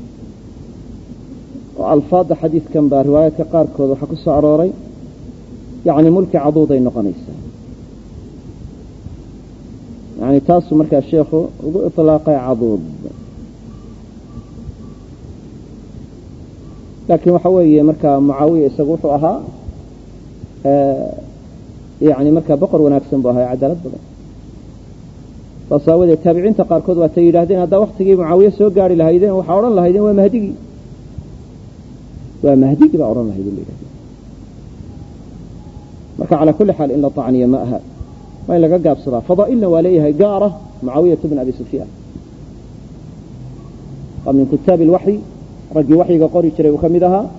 oo alfaadda xadiidkan baa riwaayaadka qaarkood waxaa ku soo arooray yani mulki caduuday noqonaysaa yani taasuu markaa sheekhu ugu iطlaaqay caduud laakiin waxa weeye markaa mucaawiya isagu wuxuu ahaa yani markaa boqor wanaagsan buu ahaa cadaalad badan saas aawadeed taabiciinta qaarkood waatay yidhahdeen haddaa waktigii mucaawiye soo gaari lahaydeen waxaa odhan lahaydeen waa mahdigii baa odhan lahaydeen la yidhahdeen marka calaa kulli xaal in la tacniya ma aha waa in laga gaabsadaa fadaa'ilna waa leeyahay gaara mucaawiyatu bn abi sufyaan waa min kitaabi alwaxyi raggii waxyiga qori jiray uu ka mid ahaa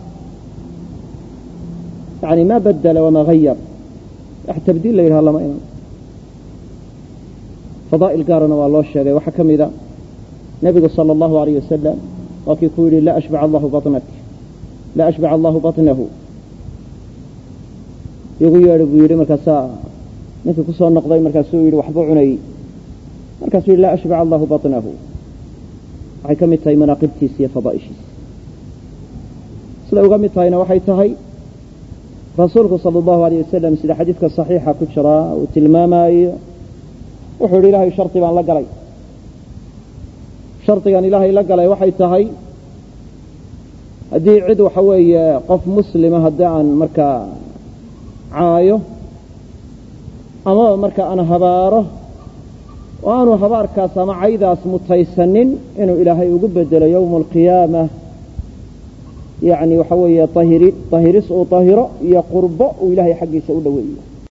yani ma badala wamaa hayar wax tabdiil la yidhaha lama iman fadaa'il gaarana waa loo sheegay waxaa ka mida nebigu sala allahu alayh wasalam waa kii ku yidhi laa ashbaca allahu baطnahu igu yeedhi buu yidhi markaasaa ninkii ku soo noqday markaasuu yidhi waxbuu cunayey markaasuu yidhi laa ashbaca allahu baطnahu waxay ka mid tahay manaaqibtiisa iyo fadaa'ishiisa siday uga mid tahayna waxay tahay rasuulku sala allahu alayh wasalam sida xadiidka saxiixa ku jiraa uu tilmaamaayo wuxuu yidhi ilaahay shardi baan la galay shardigan ilaahay la galay waxay tahay haddii cid waxa weeye qof muslima haddii aan markaa caayo amaba marka aan habaaro oo aanu habaarkaas ama caydaas mutaysanin inuu ilaahay ugu bedelo yowma alqiyaama yani waxa weeye tahiris uu tahiro iyo qurbo uu ilaahay xaggiisa u dhoweeyo